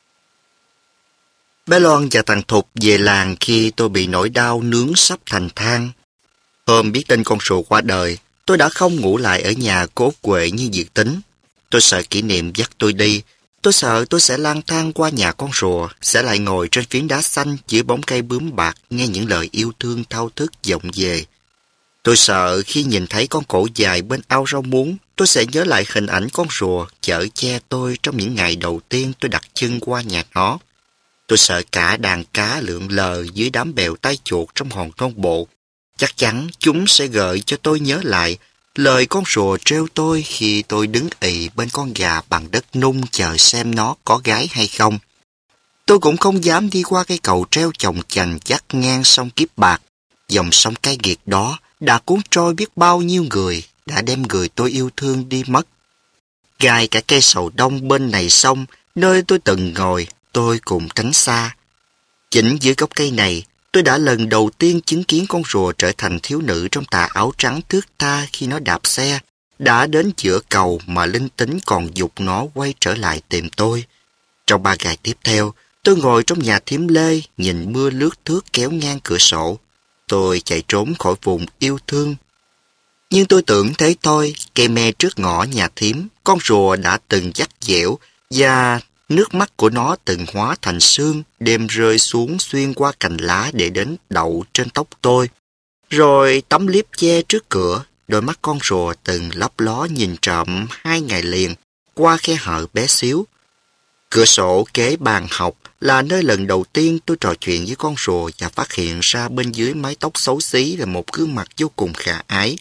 Bé Loan và thằng Thục về làng khi tôi bị nỗi đau nướng sắp thành than. Hôm biết tin con rùa qua đời, tôi đã không ngủ lại ở nhà cố quệ như dự tính. Tôi sợ kỷ niệm dắt tôi đi. Tôi sợ tôi sẽ lang thang qua nhà con rùa, sẽ lại ngồi trên phiến đá xanh dưới bóng cây bướm bạc nghe những lời yêu thương thao thức vọng về. Tôi sợ khi nhìn thấy con cổ dài bên ao rau muống, tôi sẽ nhớ lại hình ảnh con rùa chở che tôi trong những ngày đầu tiên tôi đặt chân qua nhà nó. Tôi sợ cả đàn cá lượn lờ dưới đám bèo tai chuột trong hòn non bộ. Chắc chắn chúng sẽ gợi cho tôi nhớ lại lời con rùa trêu tôi khi tôi đứng ì bên con gà bằng đất nung chờ xem nó có gái hay không. Tôi cũng không dám đi qua cây cầu treo chồng chành dắt ngang sông Kiếp Bạc. Dòng sông cay nghiệt đó đã cuốn trôi biết bao nhiêu người, đã đem người tôi yêu thương đi mất. Gai cả cây sầu đông bên này sông, nơi tôi từng ngồi, tôi cùng tránh xa. Chính dưới gốc cây này, tôi đã lần đầu tiên chứng kiến con rùa trở thành thiếu nữ trong tà áo trắng thướt tha khi nó đạp xe, đã đến giữa cầu mà linh tính còn giục nó quay trở lại tìm tôi. Trong ba ngày tiếp theo, tôi ngồi trong nhà thím Lê, nhìn mưa lướt thướt kéo ngang cửa sổ. Tôi chạy trốn khỏi vùng yêu thương. Nhưng tôi tưởng thế thôi, cây me trước ngõ nhà thím, con rùa đã từng dắt dẻo và nước mắt của nó từng hóa thành sương, đêm rơi xuống xuyên qua cành lá để đến đậu trên tóc tôi. Rồi tấm liếp che trước cửa, đôi mắt con rùa từng lấp ló nhìn trộm hai ngày liền qua khe hở bé xíu. Cửa sổ kế bàn học là nơi lần đầu tiên tôi trò chuyện với con rùa và phát hiện ra bên dưới mái tóc xấu xí là một gương mặt vô cùng khả ái.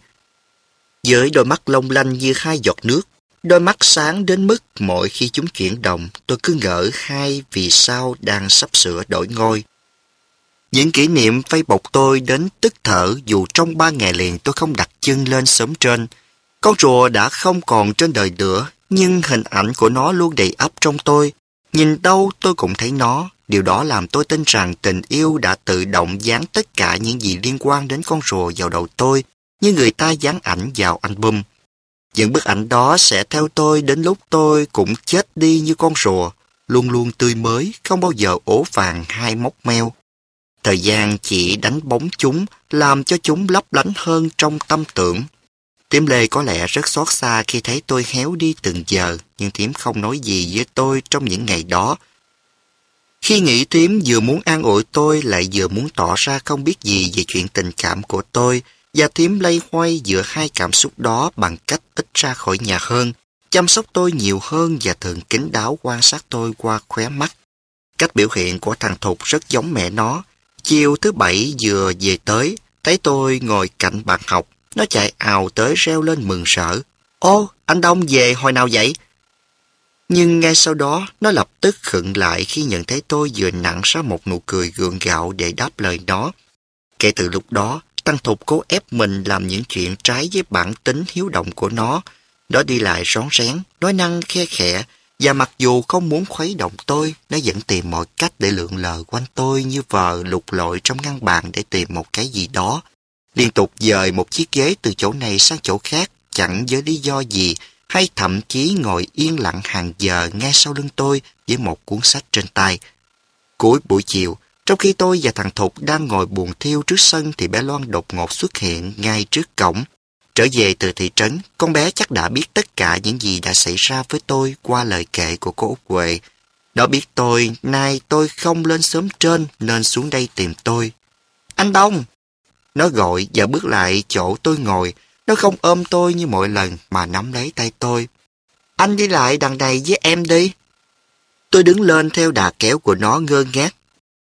Với đôi mắt long lanh như hai giọt nước, đôi mắt sáng đến mức mỗi khi chúng chuyển động, tôi cứ ngỡ hai vì sao đang sắp sửa đổi ngôi. Những kỷ niệm vây bọc tôi đến tức thở dù trong ba ngày liền tôi không đặt chân lên xóm trên. Con rùa đã không còn trên đời nữa, nhưng hình ảnh của nó luôn đầy ắp trong tôi. Nhìn đâu tôi cũng thấy nó. Điều đó làm tôi tin rằng tình yêu đã tự động dán tất cả những gì liên quan đến con rùa vào đầu tôi, như người ta dán ảnh vào album. Những bức ảnh đó sẽ theo tôi đến lúc tôi cũng chết đi như con rùa, luôn luôn tươi mới, không bao giờ ố vàng hay mốc meo. Thời gian chỉ đánh bóng chúng, làm cho chúng lấp lánh hơn trong tâm tưởng. Thím Lê có lẽ rất xót xa khi thấy tôi héo đi từng giờ, nhưng thím không nói gì với tôi trong những ngày đó. Khi nghĩ thím vừa muốn an ủi tôi lại vừa muốn tỏ ra không biết gì về chuyện tình cảm của tôi, và thím lay hoay giữa hai cảm xúc đó bằng cách ít ra khỏi nhà hơn, chăm sóc tôi nhiều hơn và thường kín đáo quan sát tôi qua khóe mắt. Cách biểu hiện của thằng Thục rất giống mẹ nó. Chiều thứ bảy vừa về tới, thấy tôi ngồi cạnh bàn học, nó chạy ào tới reo lên mừng rỡ. Ô, anh Đông về hồi nào vậy? Nhưng ngay sau đó, nó lập tức khựng lại khi nhận thấy tôi vừa nặn ra một nụ cười gượng gạo để đáp lời nó. Kể từ lúc đó, thằng Thục cố ép mình làm những chuyện trái với bản tính hiếu động của nó. Nó đi lại rón rén, nói năng khe khẽ, và mặc dù không muốn khuấy động tôi, nó vẫn tìm mọi cách để lượn lờ quanh tôi như vờ lục lội trong ngăn bàn để tìm một cái gì đó. Liên tục dời một chiếc ghế từ chỗ này sang chỗ khác, chẳng với lý do gì, hay thậm chí ngồi yên lặng hàng giờ ngay sau lưng tôi với một cuốn sách trên tay. Cuối buổi chiều, trong khi tôi và thằng Thục đang ngồi buồn thiêu trước sân thì bé Loan đột ngột xuất hiện ngay trước cổng. Trở về từ thị trấn, con bé chắc đã biết tất cả những gì đã xảy ra với tôi qua lời kể của cô Út Huệ. Nó biết tôi, nay tôi không lên xóm trên nên xuống đây tìm tôi. Anh Đông! Nó gọi và bước lại chỗ tôi ngồi. Nó không ôm tôi như mọi lần mà nắm lấy tay tôi. Anh đi lại đằng này với em đi. Tôi đứng lên theo đà kéo của nó ngơ ngác.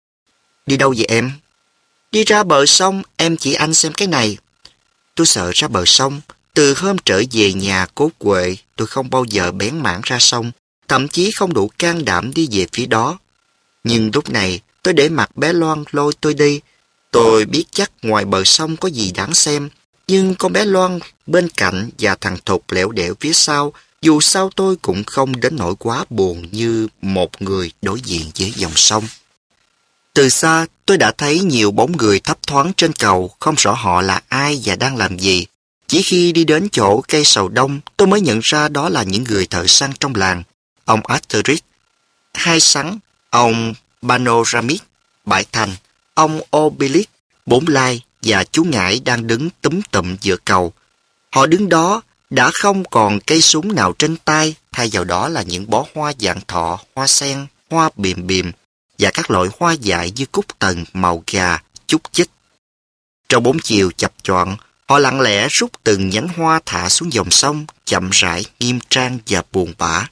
Đi đâu vậy em? Đi ra bờ sông, em chỉ anh xem cái này. Tôi sợ ra bờ sông. Từ hôm trở về nhà Cốt Huệ, tôi không bao giờ bén mảng ra sông, thậm chí không đủ can đảm đi về phía đó. Nhưng lúc này, tôi để mặc bé Loan lôi tôi đi. Tôi biết chắc ngoài bờ sông có gì đáng xem, nhưng con bé Loan bên cạnh và thằng Thục lẻo đẻo phía sau, dù sao tôi cũng không đến nỗi quá buồn như một người đối diện với dòng sông. Từ xa, tôi đã thấy nhiều bóng người thấp thoáng trên cầu, không rõ họ là ai và đang làm gì. Chỉ khi đi đến chỗ cây sầu đông, tôi mới nhận ra đó là những người thợ săn trong làng. Ông Asterix, Hai Sắn, ông Panoramix, Bãi Thành, ông Obelix, Bốn Lai và chú Ngải đang đứng túm tụm giữa cầu. Họ đứng đó đã không còn cây súng nào trên tay, thay vào đó là những bó hoa vạn thọ, hoa sen, hoa bìm bìm và các loại hoa dại như cúc tần, màu gà, chúc chích. Trong bóng chiều chập choạng, họ lặng lẽ rút từng nhánh hoa thả xuống dòng sông, chậm rãi, nghiêm trang và buồn bã.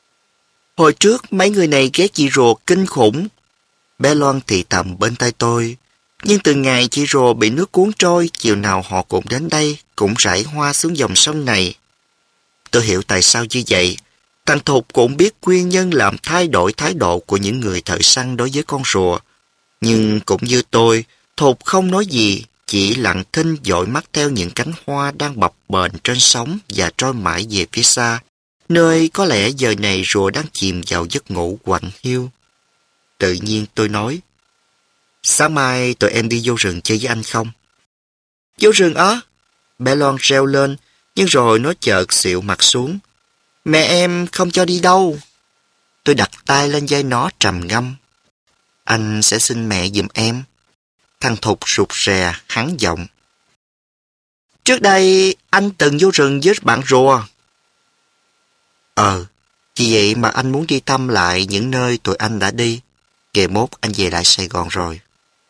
Hồi trước mấy người này ghét chị rùa kinh khủng. Bé Loan thì thầm bên tai tôi. Nhưng từ ngày chị rùa bị nước cuốn trôi, chiều nào họ cũng đến đây, cũng rải hoa xuống dòng sông này. Tôi hiểu tại sao như vậy. Thằng Thục cũng biết nguyên nhân làm thay đổi thái độ của những người thợ săn đối với con rùa. Nhưng cũng như tôi, Thục không nói gì, chỉ lặng thinh dõi mắt theo những cánh hoa đang bập bềnh trên sóng và trôi mãi về phía xa, nơi có lẽ giờ này rùa đang chìm vào giấc ngủ quạnh hiu. Tự nhiên tôi nói, sáng mai tụi em đi vô rừng chơi với anh không? Vô rừng á? Bé Loan reo lên, nhưng rồi nó chợt xịu mặt xuống. Mẹ em không cho đi đâu. Tôi đặt tay lên vai nó trầm ngâm. Anh sẽ xin mẹ giùm em. Thằng Thục rụt rè, hắn giọng. Trước đây anh từng vô rừng với bạn rùa. Ờ, vì vậy mà anh muốn đi thăm lại những nơi tụi anh đã đi. Ngày mốt anh về lại Sài Gòn rồi.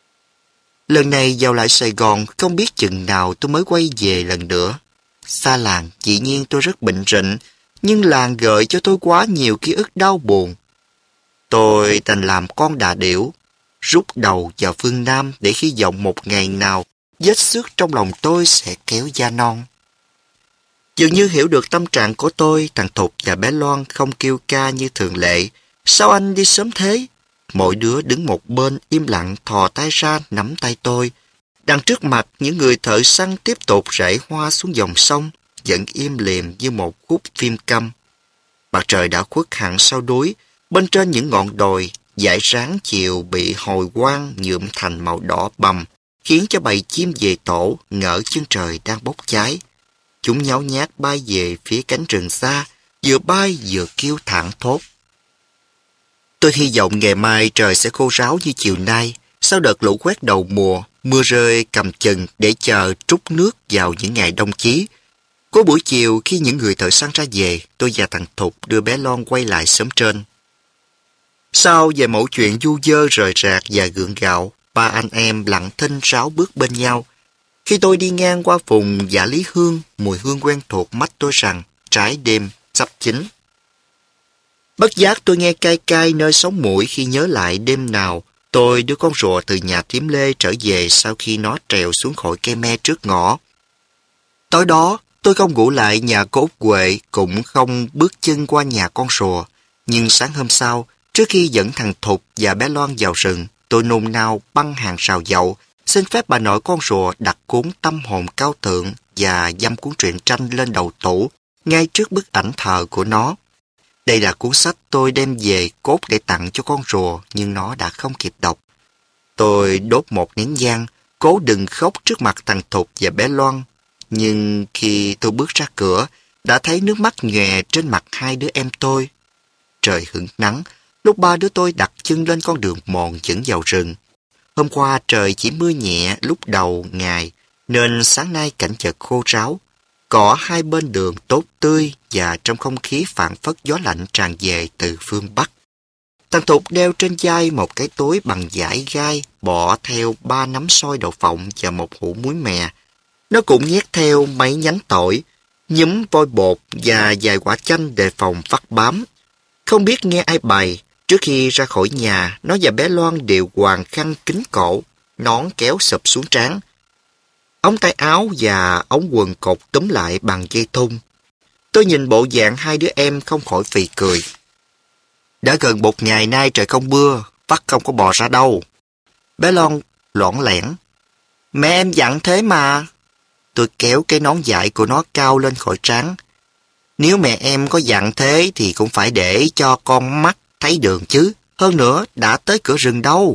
Lần này vào lại Sài Gòn không biết chừng nào tôi mới quay về lần nữa. Xa làng, dĩ nhiên tôi rất bệnh rịnh, nhưng làng gợi cho tôi quá nhiều ký ức đau buồn. Tôi đành làm con đà điểu, rút đầu vào phương Nam để hy vọng một ngày nào vết xước trong lòng tôi sẽ kéo da non. Dường như hiểu được tâm trạng của tôi, thằng Thục và bé Loan không kêu ca như thường lệ. Sao anh đi sớm thế? Mỗi đứa đứng một bên im lặng thò tay ra nắm tay tôi. Đằng trước mặt, những người thợ săn tiếp tục rải hoa xuống dòng sông, vẫn im lìm như một khúc phim câm. Mặt trời đã khuất hẳn sau núi, bên trên những ngọn đồi, dải ráng chiều bị hồi quang nhuộm thành màu đỏ bầm, khiến cho bầy chim về tổ ngỡ chân trời đang bốc cháy. Chúng nháo nhác bay về phía cánh rừng xa, vừa bay vừa kêu thảng thốt. Tôi hy vọng ngày mai trời sẽ khô ráo như chiều nay, sau đợt lũ quét đầu mùa, mưa rơi cầm chừng để chờ trút nước vào những ngày đông chí. Cuối buổi chiều, khi những người thợ săn ra về, tôi và thằng Thục đưa bé Lon quay lại xóm trên. Sau vài mẫu chuyện du dơ rời rạc và gượng gạo, ba anh em lặng thinh ráo bước bên nhau. Khi tôi đi ngang qua vùng Dạ Lý Hương, mùi hương quen thuộc mách tôi rằng trái đêm sắp chín. Bất giác tôi nghe cay cay nơi sống mũi khi nhớ lại đêm nào tôi đưa con rùa từ nhà Thím Lê trở về sau khi nó trèo xuống khỏi cây me trước ngõ. Tối đó, tôi không ngủ lại nhà cô Út Huệ, cũng không bước chân qua nhà con rùa. Nhưng sáng hôm sau, trước khi dẫn thằng Thục và bé Loan vào rừng, tôi nôn nao băng hàng rào dậu, xin phép bà nội con rùa đặt cuốn Tâm hồn cao thượng và dăm cuốn truyện tranh lên đầu tủ, ngay trước bức ảnh thờ của nó. Đây là cuốn sách tôi đem về cốt để tặng cho con rùa, nhưng nó đã không kịp đọc. Tôi đốt một nén nhang, cố đừng khóc trước mặt thằng Thục và bé Loan. Nhưng khi tôi bước ra cửa, đã thấy nước mắt nhòe trên mặt hai đứa em tôi. Trời hửng nắng, lúc ba đứa tôi đặt chân lên con đường mòn dẫn vào rừng. Hôm qua trời chỉ mưa nhẹ lúc đầu ngày, nên sáng nay cảnh vật khô ráo. Cỏ hai bên đường tốt tươi và trong không khí phảng phất gió lạnh tràn về từ phương Bắc. Thằng Thục đeo trên vai một cái túi bằng vải gai, bỏ theo ba nắm xôi đậu phộng và một hũ muối mè. Nó cũng nhét theo mấy nhánh tỏi, nhúm vôi bột và vài quả chanh đề phòng vắt bám. Không biết nghe ai bày, trước khi ra khỏi nhà, nó và bé Loan đều quàng khăn kín cổ, nón kéo sụp xuống trán. Ống tay áo và ống quần cột túm lại bằng dây thun. Tôi nhìn bộ dạng hai đứa em không khỏi phì cười. Đã gần một ngày nay trời không mưa, vắt không có bò ra đâu. Bé Loan loãng lẻn. Mẹ em dặn thế mà. Tôi kéo cái nón dại của nó cao lên khỏi trán. Nếu mẹ em có dặn thế thì cũng phải để cho con mắt thấy đường chứ. Hơn nữa, đã tới cửa rừng đâu.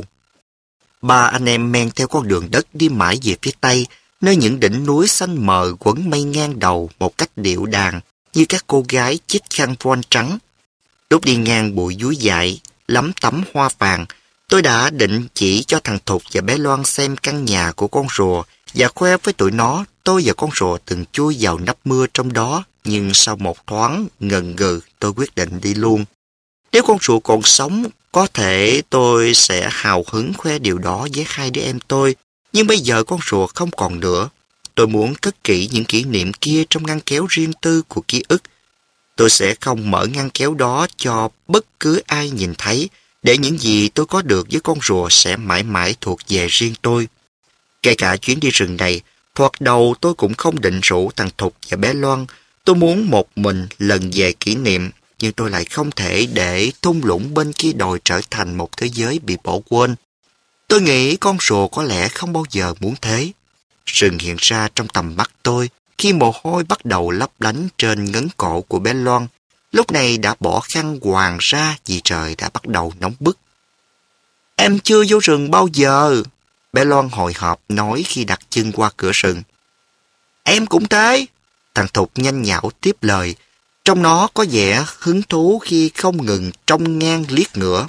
Ba anh em men theo con đường đất đi mãi về phía tây, nơi những đỉnh núi xanh mờ quấn mây ngang đầu một cách điệu đàn, như các cô gái chích khăn voan trắng. Lúc đi ngang bụi dúi dại, lắm tấm hoa vàng, tôi đã định chỉ cho thằng Thục và bé Loan xem căn nhà của con rùa và khoe với tụi nó tôi và con rùa từng chui vào nắp mưa trong đó. Nhưng sau một thoáng ngần ngừ, tôi quyết định đi luôn. Nếu con rùa còn sống, có thể tôi sẽ hào hứng khoe điều đó với hai đứa em tôi. Nhưng bây giờ con rùa không còn nữa. Tôi muốn cất kỹ những kỷ niệm kia trong ngăn kéo riêng tư của ký ức. Tôi sẽ không mở ngăn kéo đó cho bất cứ ai nhìn thấy, để những gì tôi có được với con rùa sẽ mãi mãi thuộc về riêng tôi. Kể cả chuyến đi rừng này, thoạt đầu tôi cũng không định rủ thằng Thục và bé Loan. Tôi muốn một mình lần về kỷ niệm, nhưng tôi lại không thể để thung lũng bên kia đồi trở thành một thế giới bị bỏ quên. Tôi nghĩ con rùa có lẽ không bao giờ muốn thế. Rừng hiện ra trong tầm mắt tôi khi mồ hôi bắt đầu lấp lánh trên ngấn cổ của bé Loan. Lúc này đã bỏ khăn quàng ra vì trời đã bắt đầu nóng bức. Em chưa vô rừng bao giờ, bé Loan hồi hộp nói khi đặt chân qua cửa rừng. Em cũng thế, thằng Thục nhanh nhảu tiếp lời. Trong nó có vẻ hứng thú khi không ngừng trông ngang liếc ngửa.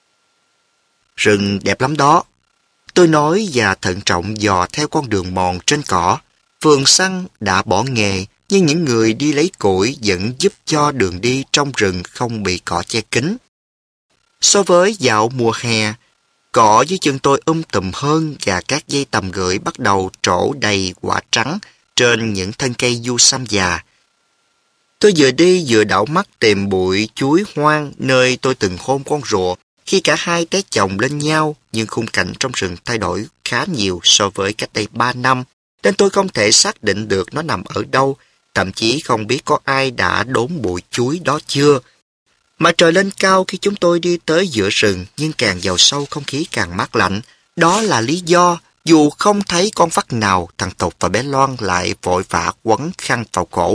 Rừng đẹp lắm đó, tôi nói và thận trọng dò theo con đường mòn trên cỏ. Phường săn đã bỏ nghề, nhưng những người đi lấy củi vẫn giúp cho đường đi trong rừng không bị cỏ che kín. So với dạo mùa hè, cỏ dưới chân tôi um tùm hơn và các dây tầm gửi bắt đầu trổ đầy quả trắng trên những thân cây du sam già. Tôi vừa đi vừa đảo mắt tìm bụi chuối hoang nơi tôi từng hôn con rùa khi cả hai té chồng lên nhau, nhưng khung cảnh trong rừng thay đổi khá nhiều so với cách đây ba năm, nên tôi không thể xác định được nó nằm ở đâu, thậm chí không biết có ai đã đốn bụi chuối đó chưa. Mặt trời lên cao khi chúng tôi đi tới giữa rừng, nhưng càng vào sâu không khí càng mát lạnh. Đó là lý do, dù không thấy con vắt nào, thằng Tục và bé Loan lại vội vã quấn khăn vào cổ.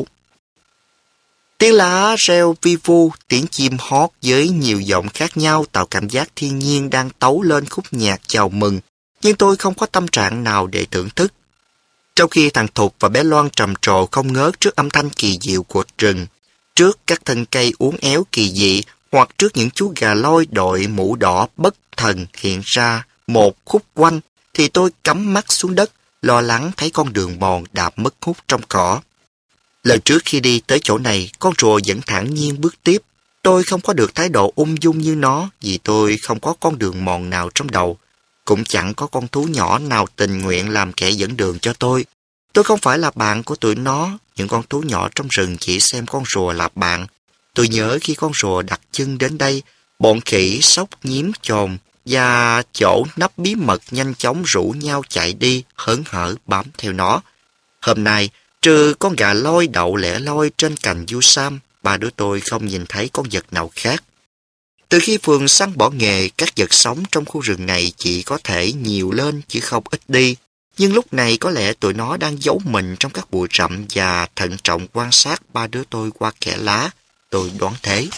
Tiếng lá reo vi vu, tiếng chim hót với nhiều giọng khác nhau tạo cảm giác thiên nhiên đang tấu lên khúc nhạc chào mừng, nhưng tôi không có tâm trạng nào để thưởng thức. Trong khi thằng Thục và bé Loan trầm trồ không ngớt trước âm thanh kỳ diệu của rừng, trước các thân cây uốn éo kỳ dị, hoặc trước những chú gà lôi đội mũ đỏ bất thần hiện ra một khúc quanh, thì tôi cắm mắt xuống đất, lo lắng thấy con đường mòn đạp mất hút trong cỏ. Lần trước khi đi tới chỗ này, con rùa vẫn thản nhiên bước tiếp. Tôi không có được thái độ ung dung như nó, vì tôi không có con đường mòn nào trong đầu. Cũng chẳng có con thú nhỏ nào tình nguyện làm kẻ dẫn đường cho tôi. Tôi không phải là bạn của tụi nó. Những con thú nhỏ trong rừng chỉ xem con rùa là bạn. Tôi nhớ khi con rùa đặt chân đến đây, bọn khỉ, sóc, nhím, chồn và chỗ nấp bí mật nhanh chóng rủ nhau chạy đi, hớn hở bám theo nó. Hôm nay, trừ con gà lôi đậu lẻ loi trên cành du sam, ba đứa tôi không nhìn thấy con vật nào khác. Từ khi phường săn bỏ nghề, các vật sống trong khu rừng này chỉ có thể nhiều lên chứ không ít đi. Nhưng lúc này có lẽ tụi nó đang giấu mình trong các bụi rậm và thận trọng quan sát ba đứa tôi qua kẽ lá. Tôi đoán thế.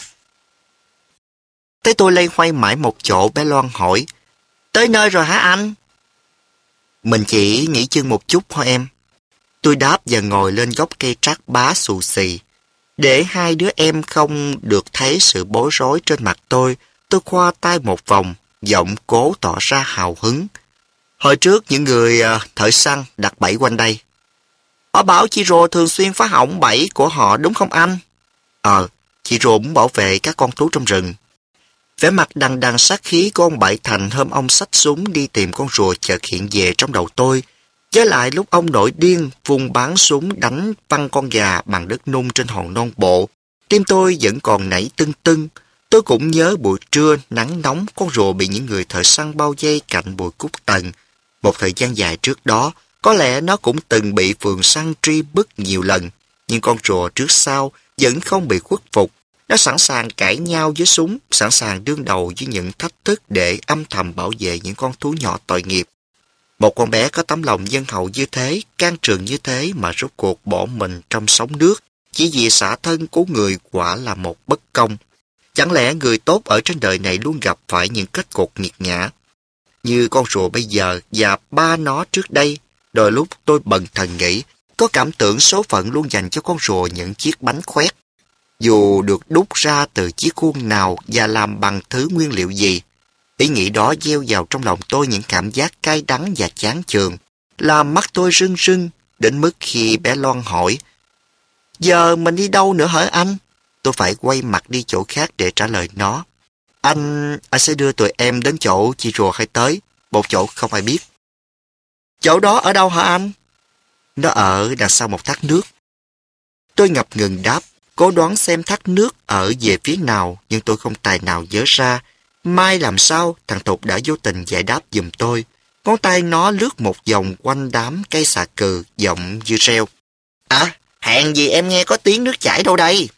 Thấy tôi lây hoay mãi một chỗ, bé Loan hỏi, tới nơi rồi hả anh? Mình chỉ nghỉ chân một chút thôi em. Tôi đáp và ngồi lên gốc cây trác bá xù xì. Để hai đứa em không được thấy sự bối rối trên mặt tôi, tôi khoa tay một vòng, giọng cố tỏ ra hào hứng. Hồi trước những người uh, thợ săn đặt bẫy quanh đây. Họ bảo chị rùa thường xuyên phá hỏng bẫy của họ đúng không anh? Ờ, chị rùa muốn bảo vệ các con thú trong rừng. Vẻ mặt đằng đằng sát khí của ông Bảy Thành hôm ông xách súng đi tìm con rùa chợt hiện về trong đầu tôi. Với lại lúc ông nổi điên vùng bắn súng đánh văng con gà bằng đất nung trên hòn non bộ, tim tôi vẫn còn nảy tưng tưng. Tôi cũng nhớ buổi trưa nắng nóng con rùa bị những người thợ săn bao vây cạnh bụi cúc tần. Một thời gian dài trước đó, có lẽ nó cũng từng bị phường săn truy bức nhiều lần, nhưng con rùa trước sau vẫn không bị khuất phục. Nó sẵn sàng cãi nhau với súng, sẵn sàng đương đầu với những thách thức để âm thầm bảo vệ những con thú nhỏ tội nghiệp. Một con bé có tấm lòng nhân hậu như thế, can trường như thế mà rốt cuộc bỏ mình trong sóng nước, chỉ vì xả thân của người quả là một bất công. Chẳng lẽ người tốt ở trên đời này luôn gặp phải những kết cục nghiệt ngã? Như con rùa bây giờ và ba nó trước đây, đôi lúc tôi bần thần nghĩ, có cảm tưởng số phận luôn dành cho con rùa những chiếc bánh khoét. Dù được đúc ra từ chiếc khuôn nào và làm bằng thứ nguyên liệu gì, ý nghĩ đó gieo vào trong lòng tôi những cảm giác cay đắng và chán chường, làm mắt tôi rưng rưng, đến mức khi bé Loan hỏi, giờ mình đi đâu nữa hả anh? Tôi phải quay mặt đi chỗ khác để trả lời nó. Anh, anh sẽ đưa tụi em đến chỗ chị rùa hay tới, một chỗ không ai biết. Chỗ đó ở đâu hả anh? Nó ở đằng sau một thác nước. Tôi ngập ngừng đáp, cố đoán xem thác nước ở về phía nào, nhưng tôi không tài nào nhớ ra. Mai làm sao, thằng Tục đã vô tình giải đáp giùm tôi. Ngón tay nó lướt một vòng quanh đám cây xà cừ, giọng như reo. À, hèn gì em nghe có tiếng nước chảy đâu đây?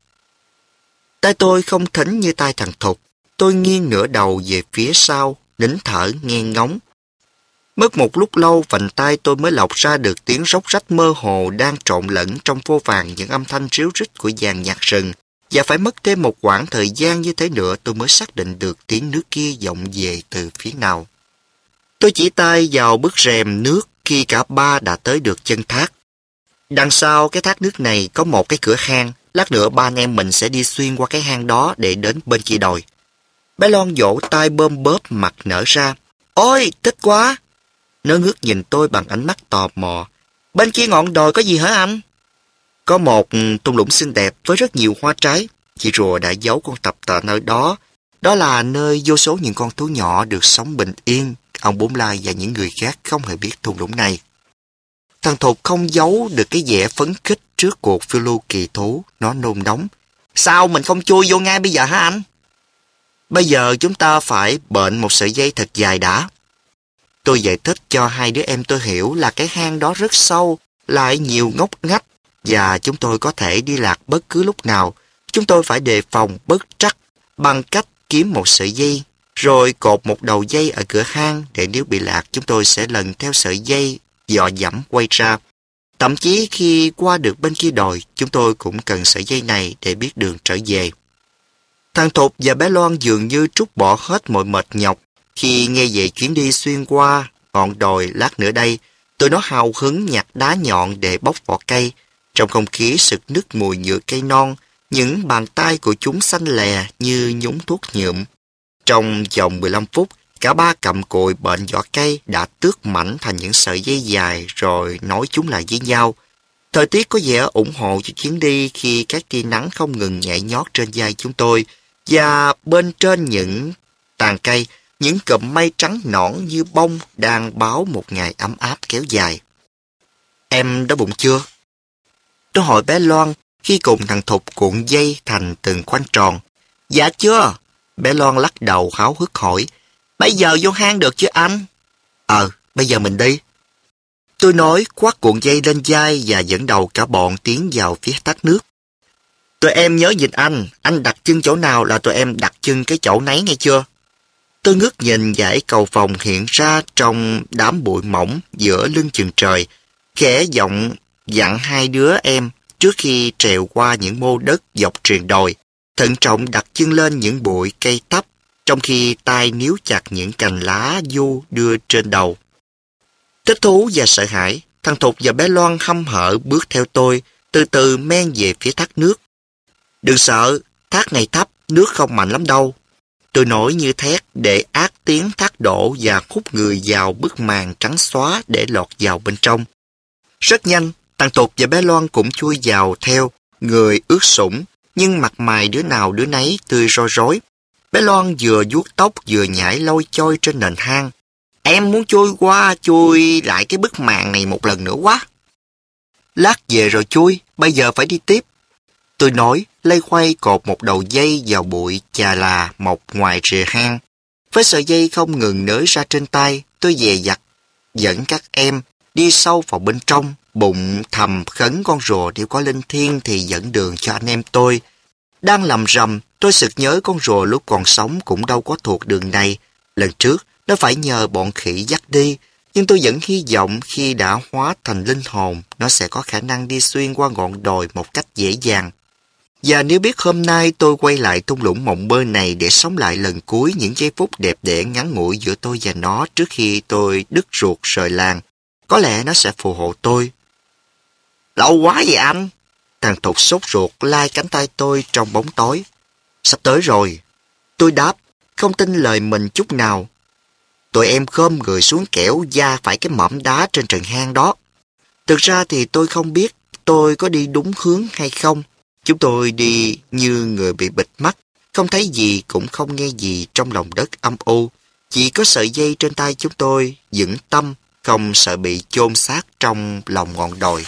Tai tôi không thính như tai thằng Thục. Tôi nghiêng nửa đầu về phía sau, nín thở nghe ngóng. Mất một lúc lâu, vành tai tôi mới lọc ra được tiếng róc rách mơ hồ đang trộn lẫn trong vô vàn những âm thanh ríu rít của dàn nhạc rừng. Và phải mất thêm một quãng thời gian như thế nữa tôi mới xác định được tiếng nước kia vọng về từ phía nào. Tôi chỉ tay vào bức rèm nước khi cả ba đã tới được chân thác. Đằng sau cái thác nước này có một cái cửa hang. Lát nữa ba anh em mình sẽ đi xuyên qua cái hang đó để đến bên kia đồi. Bé Lon vỗ tay bơm bóp mặt nở ra. Ôi, thích quá! Nó ngước nhìn tôi bằng ánh mắt tò mò. Bên kia ngọn đồi có gì hả anh? Có một thung lũng xinh đẹp với rất nhiều hoa trái. Chị rùa đã giấu con tập tợ nơi đó. Đó là nơi vô số những con thú nhỏ được sống bình yên. Ông Bốn Lai và những người khác không hề biết thung lũng này. Thằng Thục không giấu được cái vẻ phấn khích trước cuộc phiêu lưu kỳ thú. Nó nôn nóng. Sao mình không chui vô ngay bây giờ hả anh? Bây giờ chúng ta phải bện một sợi dây thật dài đã. Tôi giải thích cho hai đứa em tôi hiểu là cái hang đó rất sâu, lại nhiều ngóc ngách, và chúng tôi có thể đi lạc bất cứ lúc nào. Chúng tôi phải đề phòng bất trắc bằng cách kiếm một sợi dây, rồi cột một đầu dây ở cửa hang để nếu bị lạc chúng tôi sẽ lần theo sợi dây dò dẫm quay ra. Thậm chí khi qua được bên kia đồi, chúng tôi cũng cần sợi dây này để biết đường trở về. Thằng Thục và bé Loan dường như trút bỏ hết mọi mệt nhọc khi nghe về chuyến đi xuyên qua ngọn đồi lát nữa đây. Tụi nó hào hứng nhặt đá nhọn để bóc vỏ cây. Trong không khí sực nức mùi nhựa cây non, những bàn tay của chúng xanh lè như nhúng thuốc nhuộm. Trong vòng mười lăm phút, cả ba cặm cụi bện vỏ cây đã tước mảnh thành những sợi dây dài rồi nối chúng lại với nhau. Thời tiết có vẻ ủng hộ cho chuyến đi khi các tia nắng không ngừng nhảy nhót trên vai chúng tôi, và bên trên những tàn cây, những cụm mây trắng nõn như bông đang báo một ngày ấm áp kéo dài. Em đói bụng chưa? Tôi hỏi bé Loan khi cùng thằng Thục cuộn dây thành từng khoanh tròn. Dạ chưa. Bé Loan lắc đầu háo hức hỏi. Bây giờ vô hang được chứ anh? Ờ, bây giờ mình đi. Tôi nói khoác cuộn dây lên vai và dẫn đầu cả bọn tiến vào phía thác nước. Tụi em nhớ nhìn anh, anh đặt chân chỗ nào là tụi em đặt chân cái chỗ nấy nghe chưa? Tôi ngước nhìn dãy cầu vồng hiện ra trong đám bụi mỏng giữa lưng chừng trời, khẽ giọng dặn hai đứa em trước khi trèo qua những mô đất dọc triền đồi, thận trọng đặt chân lên những bụi cây thấp, trong khi tay níu chặt những cành lá du đưa trên đầu. Thích thú và sợ hãi, thằng Thục và bé Loan hăm hở bước theo tôi, từ từ men về phía thác nước. Đừng sợ, thác này thấp, nước không mạnh lắm đâu. Tôi nói như thét để át tiếng thác đổ và hút người vào bức màn trắng xóa để lọt vào bên trong. Rất nhanh, thằng Tục và bé Loan cũng chui vào theo, người ướt sũng, nhưng mặt mày đứa nào đứa nấy tươi roi rối. Bé Loan vừa vuốt tóc vừa nhảy lôi choi trên nền hang. Em muốn chui qua chui lại cái bức màn này một lần nữa quá. Lát về rồi chui, bây giờ phải đi tiếp. Tôi nói, lây quay cột một đầu dây vào bụi chà là mọc ngoài rìa hang. Với sợi dây không ngừng nới ra trên tay, tôi dè dặt dẫn các em đi sâu vào bên trong, bụng thầm khấn con rùa nếu có linh thiêng thì dẫn đường cho anh em tôi. Đang lầm rầm, tôi sực nhớ con rùa lúc còn sống cũng đâu có thuộc đường này. Lần trước, nó phải nhờ bọn khỉ dắt đi, nhưng tôi vẫn hy vọng khi đã hóa thành linh hồn, nó sẽ có khả năng đi xuyên qua ngọn đồi một cách dễ dàng. Và nếu biết hôm nay tôi quay lại thung lũng mộng mơ này để sống lại lần cuối những giây phút đẹp đẽ ngắn ngủi giữa tôi và nó trước khi tôi đứt ruột rời làng, có lẽ nó sẽ phù hộ tôi. Lâu quá vậy anh? Thằng Thục sốt ruột lai cánh tay tôi trong bóng tối. Sắp tới rồi. Tôi đáp, không tin lời mình chút nào. Tụi em khom người xuống kẻo da phải cái mỏm đá trên trần hang đó. Thực ra thì tôi không biết tôi có đi đúng hướng hay không. Chúng tôi đi như người bị bịt mắt, không thấy gì cũng không nghe gì trong lòng đất âm u. Chỉ có sợi dây trên tay chúng tôi vững tâm, không sợ bị chôn xác trong lòng ngọn đồi.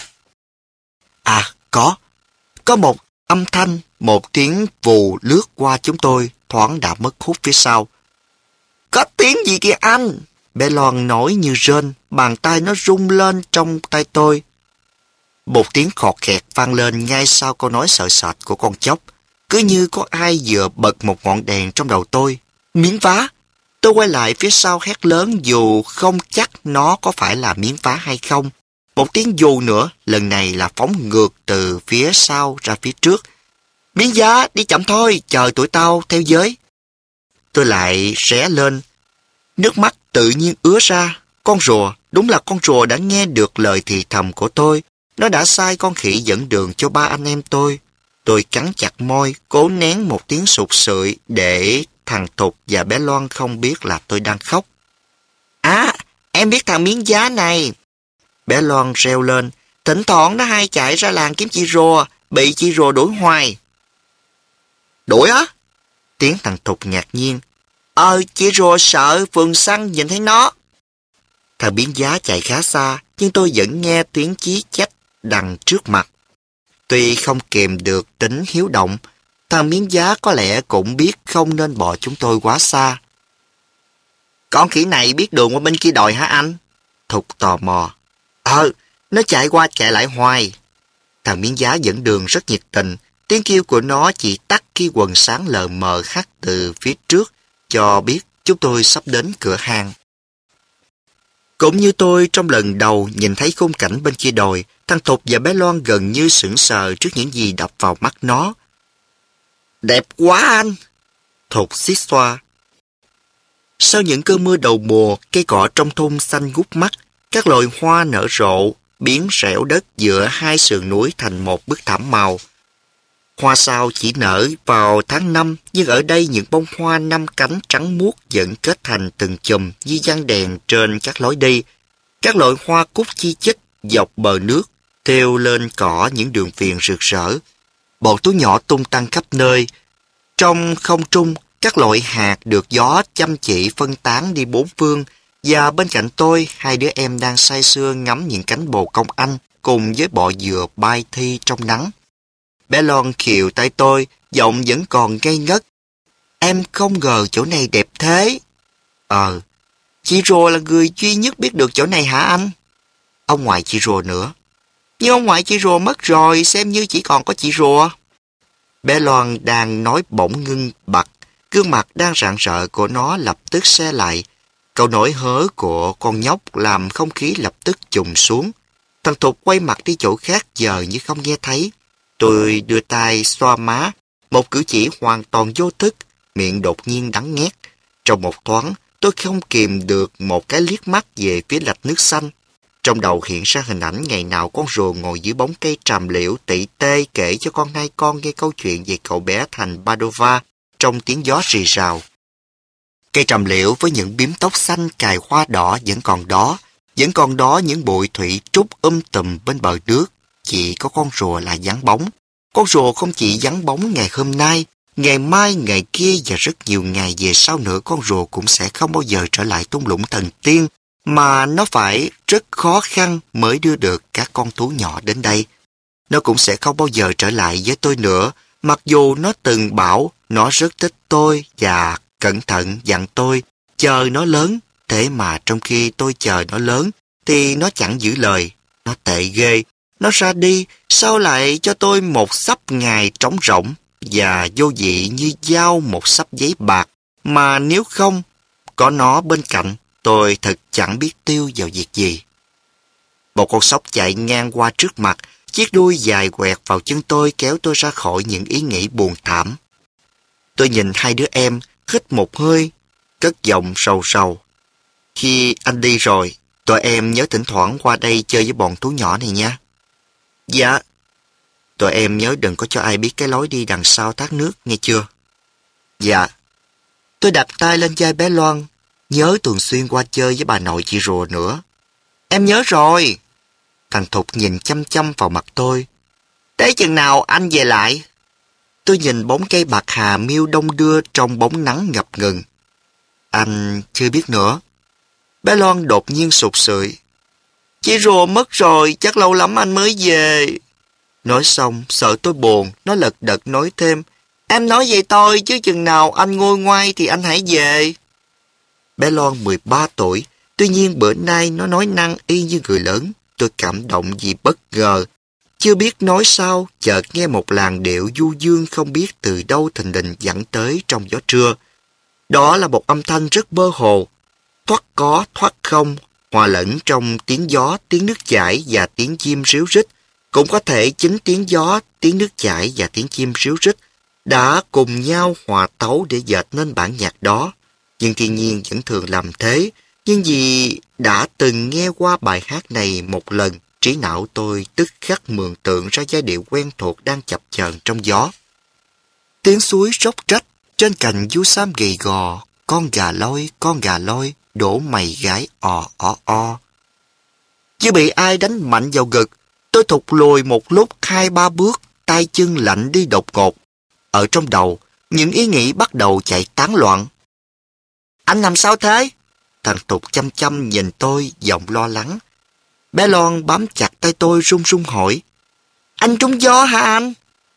À, có. Có một âm thanh, một tiếng vù lướt qua chúng tôi, thoáng đã mất hút phía sau. Có tiếng gì kìa anh? Bé Loan nói như rên, bàn tay nó rung lên trong tay tôi. Một tiếng khọt khẹt vang lên ngay sau câu nói sợ sệt của con chốc. Cứ như có ai vừa bật một ngọn đèn trong đầu tôi. Miếng vá. Tôi quay lại phía sau hét lớn dù không chắc nó có phải là miếng vá hay không. Một tiếng dù nữa, lần này là phóng ngược từ phía sau ra phía trước. Miếng giá, đi chậm thôi, chờ tụi tao theo giới. Tôi lại ré lên. Nước mắt tự nhiên ứa ra. Con rùa, đúng là con rùa đã nghe được lời thì thầm của tôi. Nó đã sai con khỉ dẫn đường cho ba anh em tôi. Tôi cắn chặt môi, cố nén một tiếng sụt sụi để thằng Thục và bé Loan không biết là tôi đang khóc. À, em biết thằng miếng giá này. Bé Loan reo lên. Thỉnh thoảng nó hay chạy ra làng kiếm chị rùa, bị chị rùa đuổi hoài. Đuổi á? Tiếng thằng Thục ngạc nhiên. Ờ, chị rùa sợ phường săn nhìn thấy nó. Thằng miếng giá chạy khá xa, nhưng tôi vẫn nghe tiếng chí chách đằng trước mặt. Tuy không kìm được tính hiếu động, thằng miếng giá có lẽ cũng biết không nên bỏ chúng tôi quá xa. Con khỉ này biết đường qua bên kia đồi hả anh? Thục tò mò. Ờ, nó chạy qua chạy lại hoài. Thằng miếng giá dẫn đường rất nhiệt tình. Tiếng kêu của nó chỉ tắt khi quần sáng lờ mờ hắt từ phía trước, cho biết chúng tôi sắp đến cửa hàng. Cũng như tôi trong lần đầu nhìn thấy khung cảnh bên kia đồi, thằng Thục và bé Loan gần như sững sờ trước những gì đập vào mắt nó. Đẹp quá anh! Thục xiết xoa. Sau những cơn mưa đầu mùa, cây cọ trong thôn xanh ngút mắt, các loài hoa nở rộ, biến rẽo đất giữa hai sườn núi thành một bức thảm màu. Hoa sao chỉ nở vào tháng năm, nhưng ở đây những bông hoa năm cánh trắng muốt vẫn kết thành từng chùm như giăng đèn trên các lối đi. Các loại hoa cúc chi chít dọc bờ nước, thêu lên cỏ những đường viền rực rỡ. Bọn thú nhỏ tung tăng khắp nơi. Trong không trung, các loại hạt được gió chăm chỉ phân tán đi bốn phương, và bên cạnh tôi, hai đứa em đang say sưa ngắm những cánh bồ công anh cùng với bọ dừa bay thi trong nắng. Bé Loan khều tay tôi, giọng vẫn còn ngây ngất. Em không ngờ chỗ này đẹp thế. Ờ, chị rùa là người duy nhất biết được chỗ này hả anh? Ông ngoại chị rùa nữa. Nhưng ông ngoại chị rùa mất rồi, xem như chỉ còn có chị rùa. Bé Loan đang nói bỗng ngưng bặt, gương mặt đang rạng rỡ của nó lập tức se lại. Câu nói hớ của con nhóc làm không khí lập tức trùng xuống. Thằng Thục quay mặt đi chỗ khác giờ như không nghe thấy. Tôi đưa tay xoa má, một cử chỉ hoàn toàn vô thức, miệng đột nhiên đắng nghét. Trong một thoáng, tôi không kìm được một cái liếc mắt về phía lạch nước xanh. Trong đầu hiện ra hình ảnh ngày nào con rùa ngồi dưới bóng cây tràm liễu tỉ tê kể cho con hai con nghe câu chuyện về cậu bé thành Padova trong tiếng gió rì rào. Cây tràm liễu với những bím tóc xanh cài hoa đỏ vẫn còn đó, vẫn còn đó những bụi thủy trúc um tùm bên bờ nước. Chỉ có con rùa là vắng bóng. Con rùa không chỉ vắng bóng ngày hôm nay, ngày mai, ngày kia và rất nhiều ngày về sau nữa con rùa cũng sẽ không bao giờ trở lại thung lũng thần tiên, mà nó phải rất khó khăn mới đưa được các con thú nhỏ đến đây. Nó cũng sẽ không bao giờ trở lại với tôi nữa, mặc dù nó từng bảo nó rất thích tôi và cẩn thận dặn tôi chờ nó lớn. Thế mà trong khi tôi chờ nó lớn thì nó chẳng giữ lời. Nó tệ ghê. Nó ra đi, sao lại cho tôi một xấp ngài trống rỗng và vô vị như giao một xấp giấy bạc, mà nếu không có nó bên cạnh, tôi thật chẳng biết tiêu vào việc gì. Một con sóc chạy ngang qua trước mặt, chiếc đuôi dài quẹt vào chân tôi kéo tôi ra khỏi những ý nghĩ buồn thảm. Tôi nhìn hai đứa em, hít một hơi, cất giọng sầu sầu. Khi anh đi rồi, tụi em nhớ thỉnh thoảng qua đây chơi với bọn thú nhỏ này nha. Dạ. Tụi em nhớ đừng có cho ai biết cái lối đi đằng sau thác nước, nghe chưa? Dạ. Tôi đập tay lên vai bé Loan. Nhớ thường xuyên qua chơi với bà nội chị rùa nữa. Em nhớ rồi. Thằng Thục nhìn chăm chăm vào mặt tôi. Tới chừng nào anh về lại? Tôi nhìn bóng cây bạc hà miêu đông đưa trong bóng nắng ngập ngừng. Anh chưa biết nữa. Bé Loan đột nhiên sụt sùi. Chị rùa mất rồi, chắc lâu lắm anh mới về. Nói xong, sợ tôi buồn, nó lật đật nói thêm. Em nói vậy thôi, chứ chừng nào anh nguôi ngoai thì anh hãy về. Bé Loan mười ba tuổi, tuy nhiên bữa nay nó nói năng y như người lớn. Tôi cảm động vì bất ngờ. Chưa biết nói sao, chợt nghe một làn điệu du dương không biết từ đâu thình lình dẫn tới trong gió trưa. Đó là một âm thanh rất mơ hồ, thoát có, thoát không, hòa lẫn trong tiếng gió, tiếng nước chảy và tiếng chim ríu rít. Cũng có thể chính tiếng gió, tiếng nước chảy và tiếng chim ríu rít đã cùng nhau hòa tấu để dệt nên bản nhạc đó. Nhưng thiên nhiên vẫn thường làm thế. Nhưng vì đã từng nghe qua bài hát này một lần, trí não tôi tức khắc mường tượng ra giai điệu quen thuộc đang chập chờn trong gió. Tiếng suối róc rách, trên cành vú xám gầy gò, con gà lôi, con gà lôi, đổ mày gái ò o o. Như bị ai đánh mạnh vào ngực, tôi thụt lùi một lúc hai ba bước, tay chân lạnh đi đột ngột. Ở trong đầu, những ý nghĩ bắt đầu chạy tán loạn. Anh làm sao thế? Thằng Thục chăm chăm nhìn tôi, giọng lo lắng. Bé Loan bám chặt tay tôi run run hỏi. Anh trúng gió hả anh?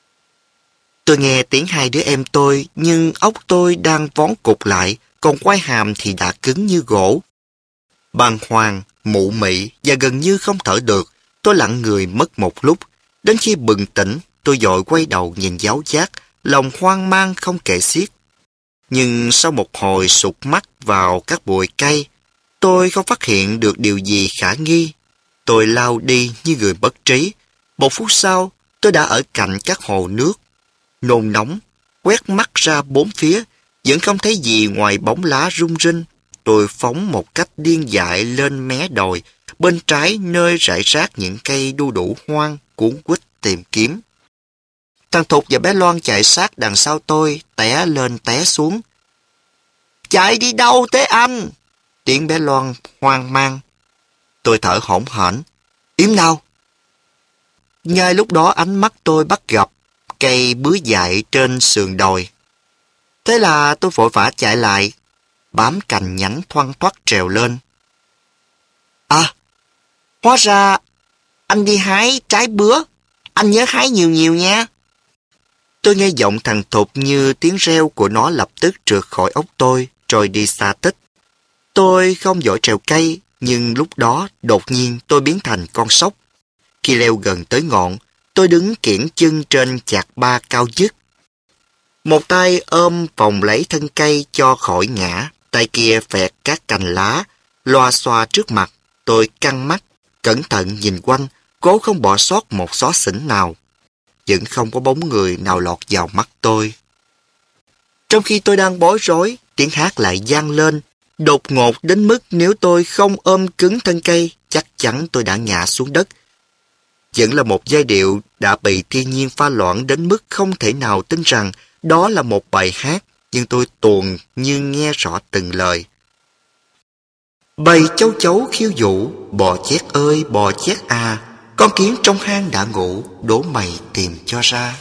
Tôi nghe tiếng hai đứa em tôi, nhưng óc tôi đang vón cục lại, còn quai hàm thì đã cứng như gỗ. Bàng hoàng, mụ mị và gần như không thở được, tôi lặng người mất một lúc. Đến khi bừng tỉnh, tôi vội quay đầu nhìn giáo giác, lòng hoang mang không kể xiết. Nhưng sau một hồi sụt mắt vào các bụi cây, tôi không phát hiện được điều gì khả nghi. Tôi lao đi như người bất trí. Một phút sau, tôi đã ở cạnh các hồ nước. Nôn nóng, quét mắt ra bốn phía, vẫn không thấy gì ngoài bóng lá rung rinh. Tôi phóng một cách điên dại lên mé đồi, bên trái nơi rải rác những cây đu đủ hoang, cuốn quýt tìm kiếm. Thằng Thục và bé Loan chạy sát đằng sau tôi, té lên té xuống. Chạy đi đâu thế anh? Tiếng bé Loan hoang mang. Tôi thở hổn hển. Yếm nào? Ngay lúc đó ánh mắt tôi bắt gặp cây bứa dại trên sườn đồi. Thế là tôi vội vã chạy lại, bám cành nhánh thoăn thoắt trèo lên. À, hóa ra anh đi hái trái bứa. Anh nhớ hái nhiều nhiều nha. Tôi nghe giọng thằng Thục như tiếng reo của nó lập tức trượt khỏi óc tôi, rồi đi xa tích. Tôi không giỏi trèo cây, nhưng lúc đó đột nhiên tôi biến thành con sóc. Khi leo gần tới ngọn, tôi đứng kiễng chân trên chạc ba cao dứt. Một tay ôm vòng lấy thân cây cho khỏi ngã, tay kia phẹt các cành lá, loa xoa trước mặt. Tôi căng mắt, cẩn thận nhìn quanh, cố không bỏ sót một xó xỉnh nào. Vẫn không có bóng người nào lọt vào mắt tôi. Trong khi tôi đang bối rối, tiếng hát lại vang lên, đột ngột đến mức nếu tôi không ôm cứng thân cây, chắc chắn tôi đã ngã xuống đất. Vẫn là một giai điệu đã bị thiên nhiên pha loãng đến mức không thể nào tin rằng đó là một bài hát, nhưng tôi tuồn như nghe rõ từng lời. Bầy châu chấu khiêu vũ, bò chét ơi bò chét à, con kiến trong hang đã ngủ, đổ mày tìm cho ra.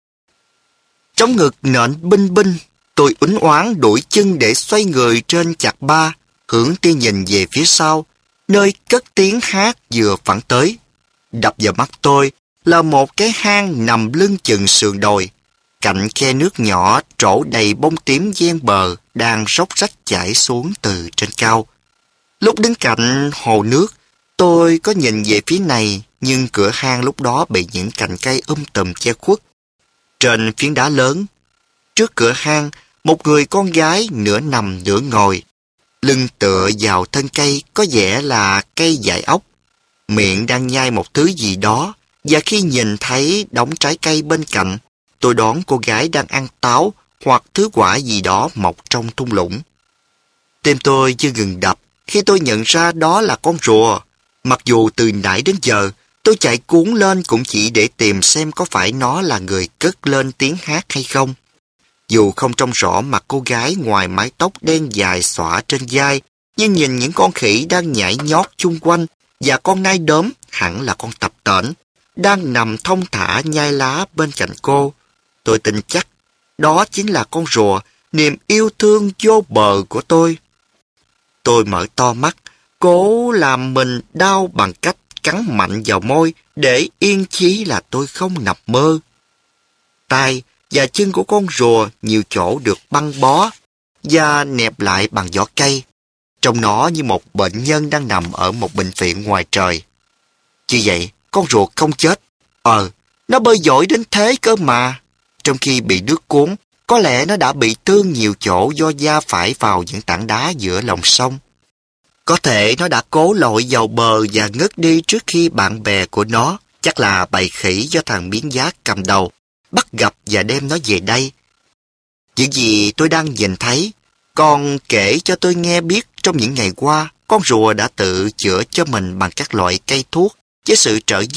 Trong ngực nện binh binh, tôi uốn oán duỗi chân để xoay người trên chạc ba, hướng tia nhìn về phía sau, nơi cất tiếng hát vừa phản tới. Đập vào mắt tôi là một cái hang nằm lưng chừng sườn đồi. Cạnh khe nước nhỏ trổ đầy bông tím ven bờ đang róc rách chảy xuống từ trên cao. Lúc đứng cạnh hồ nước, tôi có nhìn về phía này, nhưng cửa hang lúc đó bị những cành cây um tùm che khuất. Trên phiến đá lớn, trước cửa hang, một người con gái nửa nằm nửa ngồi, lưng tựa vào thân cây có vẻ là cây dại ốc. Miệng đang nhai một thứ gì đó, và khi nhìn thấy đống trái cây bên cạnh, tôi đoán cô gái đang ăn táo hoặc thứ quả gì đó mọc trong thung lũng. Tim tôi như ngừng đập khi tôi nhận ra đó là con rùa. Mặc dù từ nãy đến giờ, tôi chạy cuốn lên cũng chỉ để tìm xem có phải nó là người cất lên tiếng hát hay không. Dù không trông rõ mặt cô gái ngoài mái tóc đen dài xõa trên vai, nhưng nhìn những con khỉ đang nhảy nhót chung quanh và con nai đốm hẳn là con tập tễnh đang nằm thong thả nhai lá bên cạnh cô. Tôi tin chắc đó chính là con rùa, niềm yêu thương vô bờ của tôi. Tôi mở to mắt, cố làm mình đau bằng cách cắn mạnh vào môi để yên chí là tôi không nằm mơ. Tai và chân của con rùa nhiều chỗ được băng bó và nẹp lại bằng vỏ cây. Trông nó như một bệnh nhân đang nằm ở một bệnh viện ngoài trời. Như vậy, con rùa không chết. Ờ, nó bơi giỏi đến thế cơ mà. Trong khi bị nước cuốn, Có lẽ nó đã bị thương nhiều chỗ do va phải vào những tảng đá giữa lòng sông. Có thể nó đã cố lội vào bờ và ngất đi trước khi bạn bè của nó, chắc là bầy khỉ do thằng biến giá cầm đầu, bắt gặp và đem nó về đây. Những gì tôi đang nhìn thấy, con kể cho tôi nghe biết trong những ngày qua, con rùa đã tự chữa cho mình bằng các loại cây thuốc với sự trợ giúp